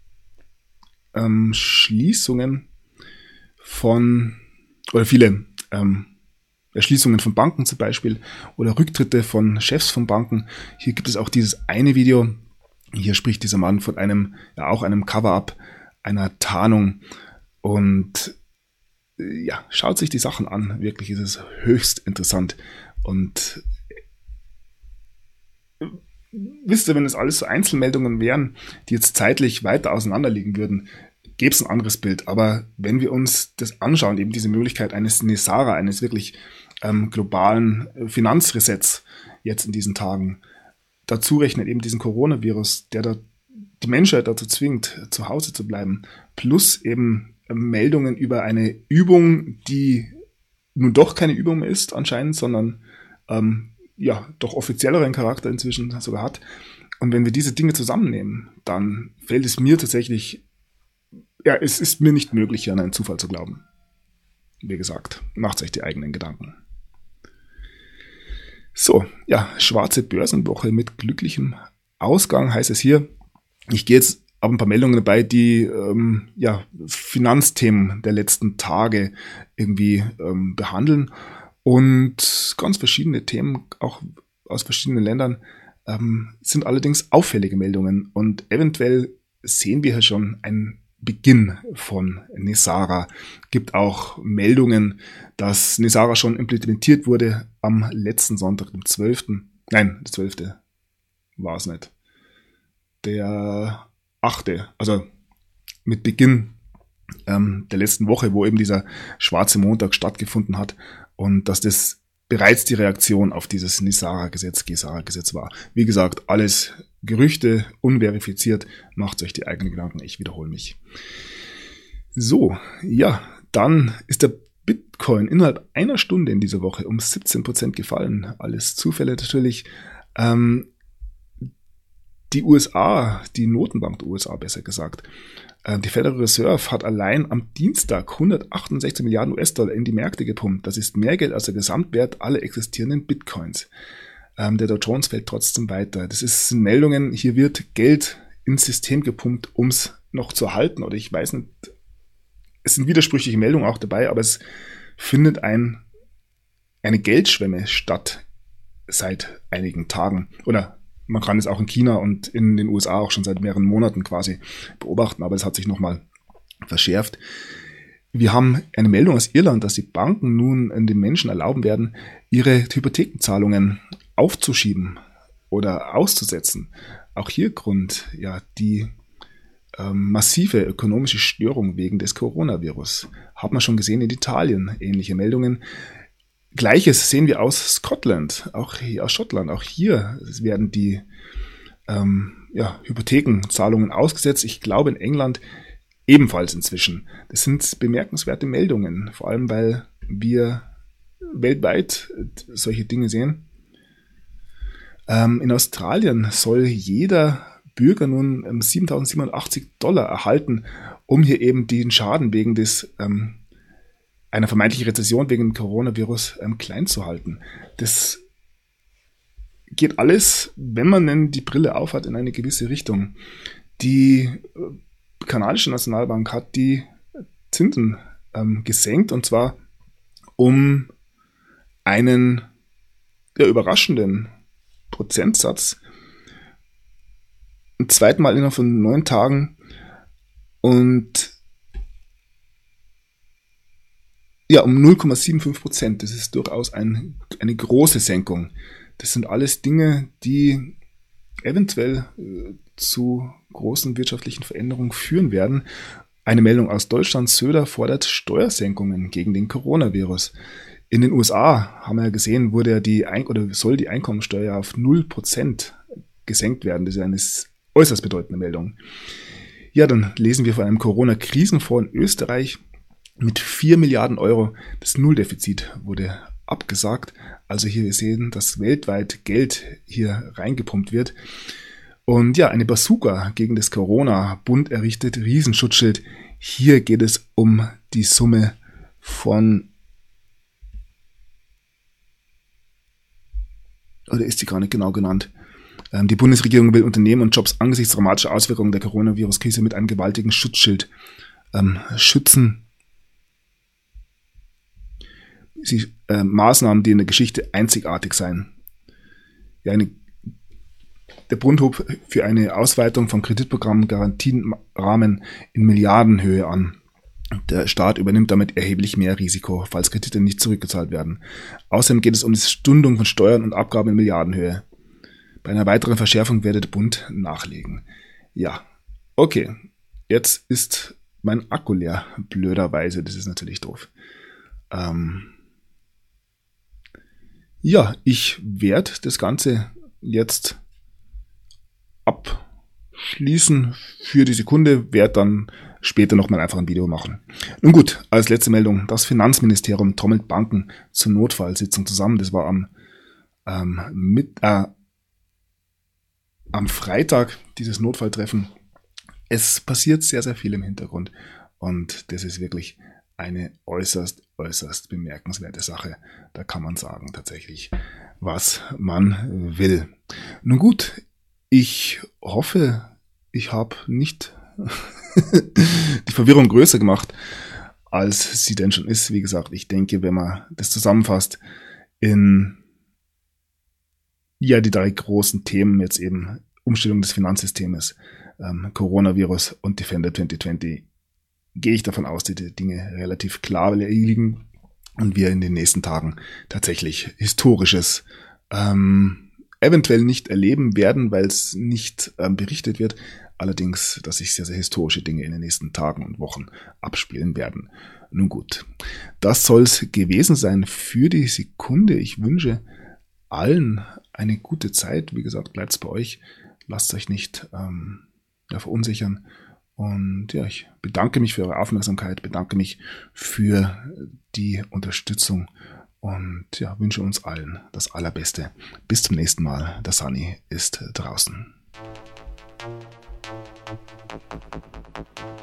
Schließungen von Erschließungen von Banken zum Beispiel oder Rücktritte von Chefs von Banken. Hier gibt es auch dieses eine Video. Hier spricht dieser Mann von einem Cover-up, einer Tarnung. Und schaut sich die Sachen an. Wirklich ist es höchst interessant. Und wisst ihr, wenn es alles so Einzelmeldungen wären, die jetzt zeitlich weiter auseinander liegen würden, gäbe es ein anderes Bild. Aber wenn wir uns das anschauen, eben diese Möglichkeit eines NESARA, eines wirklich globalen Finanzresets jetzt in diesen Tagen, dazu rechnet eben diesen Coronavirus, der da die Menschheit dazu zwingt, zu Hause zu bleiben, plus eben Meldungen über eine Übung, die nun doch keine Übung mehr ist anscheinend, sondern doch offizielleren Charakter inzwischen sogar hat. Und wenn wir diese Dinge zusammennehmen, dann fällt es mir tatsächlich, es ist mir nicht möglich, an einen Zufall zu glauben. Wie gesagt, macht euch die eigenen Gedanken. So, schwarze Börsenwoche mit glücklichem Ausgang heißt es hier. Ich gehe jetzt aber ein paar Meldungen dabei, die Finanzthemen der letzten Tage irgendwie behandeln. Und ganz verschiedene Themen, auch aus verschiedenen Ländern, sind allerdings auffällige Meldungen. Und eventuell sehen wir hier schon einen Beginn von NESARA. Gibt auch Meldungen, dass NESARA schon implementiert wurde am letzten Sonntag, dem 12. Nein, der 12. war es nicht. Der 8. Also mit Beginn der letzten Woche, wo eben dieser schwarze Montag stattgefunden hat. Und dass das bereits die Reaktion auf dieses NESARA-Gesetz, GESARA-Gesetz war. Wie gesagt, alles Gerüchte, unverifiziert. Macht euch die eigenen Gedanken, ich wiederhole mich. So, dann ist der Bitcoin innerhalb einer Stunde in dieser Woche um 17% gefallen. Alles Zufälle natürlich. Die USA, die Notenbank der USA besser gesagt, Die Federal Reserve hat allein am Dienstag 168 Milliarden US-Dollar in die Märkte gepumpt. Das ist mehr Geld als der Gesamtwert aller existierenden Bitcoins. Der Dow Jones fällt trotzdem weiter. Das sind Meldungen, hier wird Geld ins System gepumpt, um es noch zu erhalten. Oder ich weiß nicht, es sind widersprüchliche Meldungen auch dabei, aber es findet eine Geldschwemme statt seit einigen Tagen. Oder man kann es auch in China und in den USA auch schon seit mehreren Monaten quasi beobachten, aber es hat sich nochmal verschärft. Wir haben eine Meldung aus Irland, dass die Banken nun den Menschen erlauben werden, ihre Hypothekenzahlungen aufzuschieben oder auszusetzen. Auch hier Grund, ja, die massive ökonomische Störung wegen des Coronavirus. Hat man schon gesehen in Italien, ähnliche Meldungen. Gleiches sehen wir aus Scotland, auch hier aus Schottland. Auch hier werden die Hypothekenzahlungen ausgesetzt. Ich glaube in England ebenfalls inzwischen. Das sind bemerkenswerte Meldungen, vor allem weil wir weltweit solche Dinge sehen. In Australien soll jeder Bürger nun $7.780 erhalten, um hier eben den Schaden wegen einer vermeintlichen Rezession wegen dem Coronavirus klein zu halten. Das geht alles, wenn man denn die Brille aufhat, in eine gewisse Richtung. Die kanadische Nationalbank hat die Zinsen gesenkt, und zwar um einen überraschenden Prozentsatz. Ein zweites Mal innerhalb von 9 Tagen. Und ja, um 0,75%. Das ist durchaus eine große Senkung. Das sind alles Dinge, die eventuell zu großen wirtschaftlichen Veränderungen führen werden. Eine Meldung aus Deutschland: Söder fordert Steuersenkungen gegen den Coronavirus. In den USA, haben wir ja gesehen, soll die Einkommensteuer auf 0% gesenkt werden. Das ist eine äußerst bedeutende Meldung. Ja, dann lesen wir von einem Corona-Krisenfonds in Österreich mit 4 Milliarden Euro. Das Nulldefizit wurde abgesagt. Also hier wir sehen, dass weltweit Geld hier reingepumpt wird. Und ja, eine Bazooka gegen das Corona, Bund errichtet Riesenschutzschild. Hier geht es um die Summe von, oder ist sie gar nicht genau genannt? Die Bundesregierung will Unternehmen und Jobs angesichts dramatischer Auswirkungen der Coronavirus-Krise mit einem gewaltigen Schutzschild schützen. Maßnahmen, die in der Geschichte einzigartig seien. Ja, der Bund hob für eine Ausweitung von Kreditprogrammen Garantienrahmen in Milliardenhöhe an. Der Staat übernimmt damit erheblich mehr Risiko, falls Kredite nicht zurückgezahlt werden. Außerdem geht es um die Stundung von Steuern und Abgaben in Milliardenhöhe. Bei einer weiteren Verschärfung werde der Bund nachlegen. Ja, okay. Jetzt ist mein Akku leer. Blöderweise, das ist natürlich doof. Ja, ich werde das Ganze jetzt abschließen für die Sekunde, werde dann später nochmal einfach ein Video machen. Nun gut, als letzte Meldung: Das Finanzministerium trommelt Banken zur Notfallsitzung zusammen. Das war am Freitag, dieses Notfalltreffen. Es passiert sehr, sehr viel im Hintergrund und das ist wirklich eine äußerst, äußerst bemerkenswerte Sache. Da kann man sagen tatsächlich, was man will. Nun gut, ich hoffe, ich habe nicht die Verwirrung größer gemacht, als sie denn schon ist. Wie gesagt, ich denke, wenn man das zusammenfasst in die 3 großen Themen, jetzt eben Umstellung des Finanzsystems, Coronavirus und Defender 2020, gehe ich davon aus, dass die Dinge relativ klar liegen und wir in den nächsten Tagen tatsächlich Historisches eventuell nicht erleben werden, weil es nicht berichtet wird. Allerdings, dass sich sehr, sehr historische Dinge in den nächsten Tagen und Wochen abspielen werden. Nun gut, das soll es gewesen sein für die Sekunde. Ich wünsche allen eine gute Zeit. Wie gesagt, bleibt's bei euch. Lasst euch nicht verunsichern. Und ja, ich bedanke mich für eure Aufmerksamkeit, bedanke mich für die Unterstützung und ja, wünsche uns allen das Allerbeste. Bis zum nächsten Mal. Der Sunny ist draußen.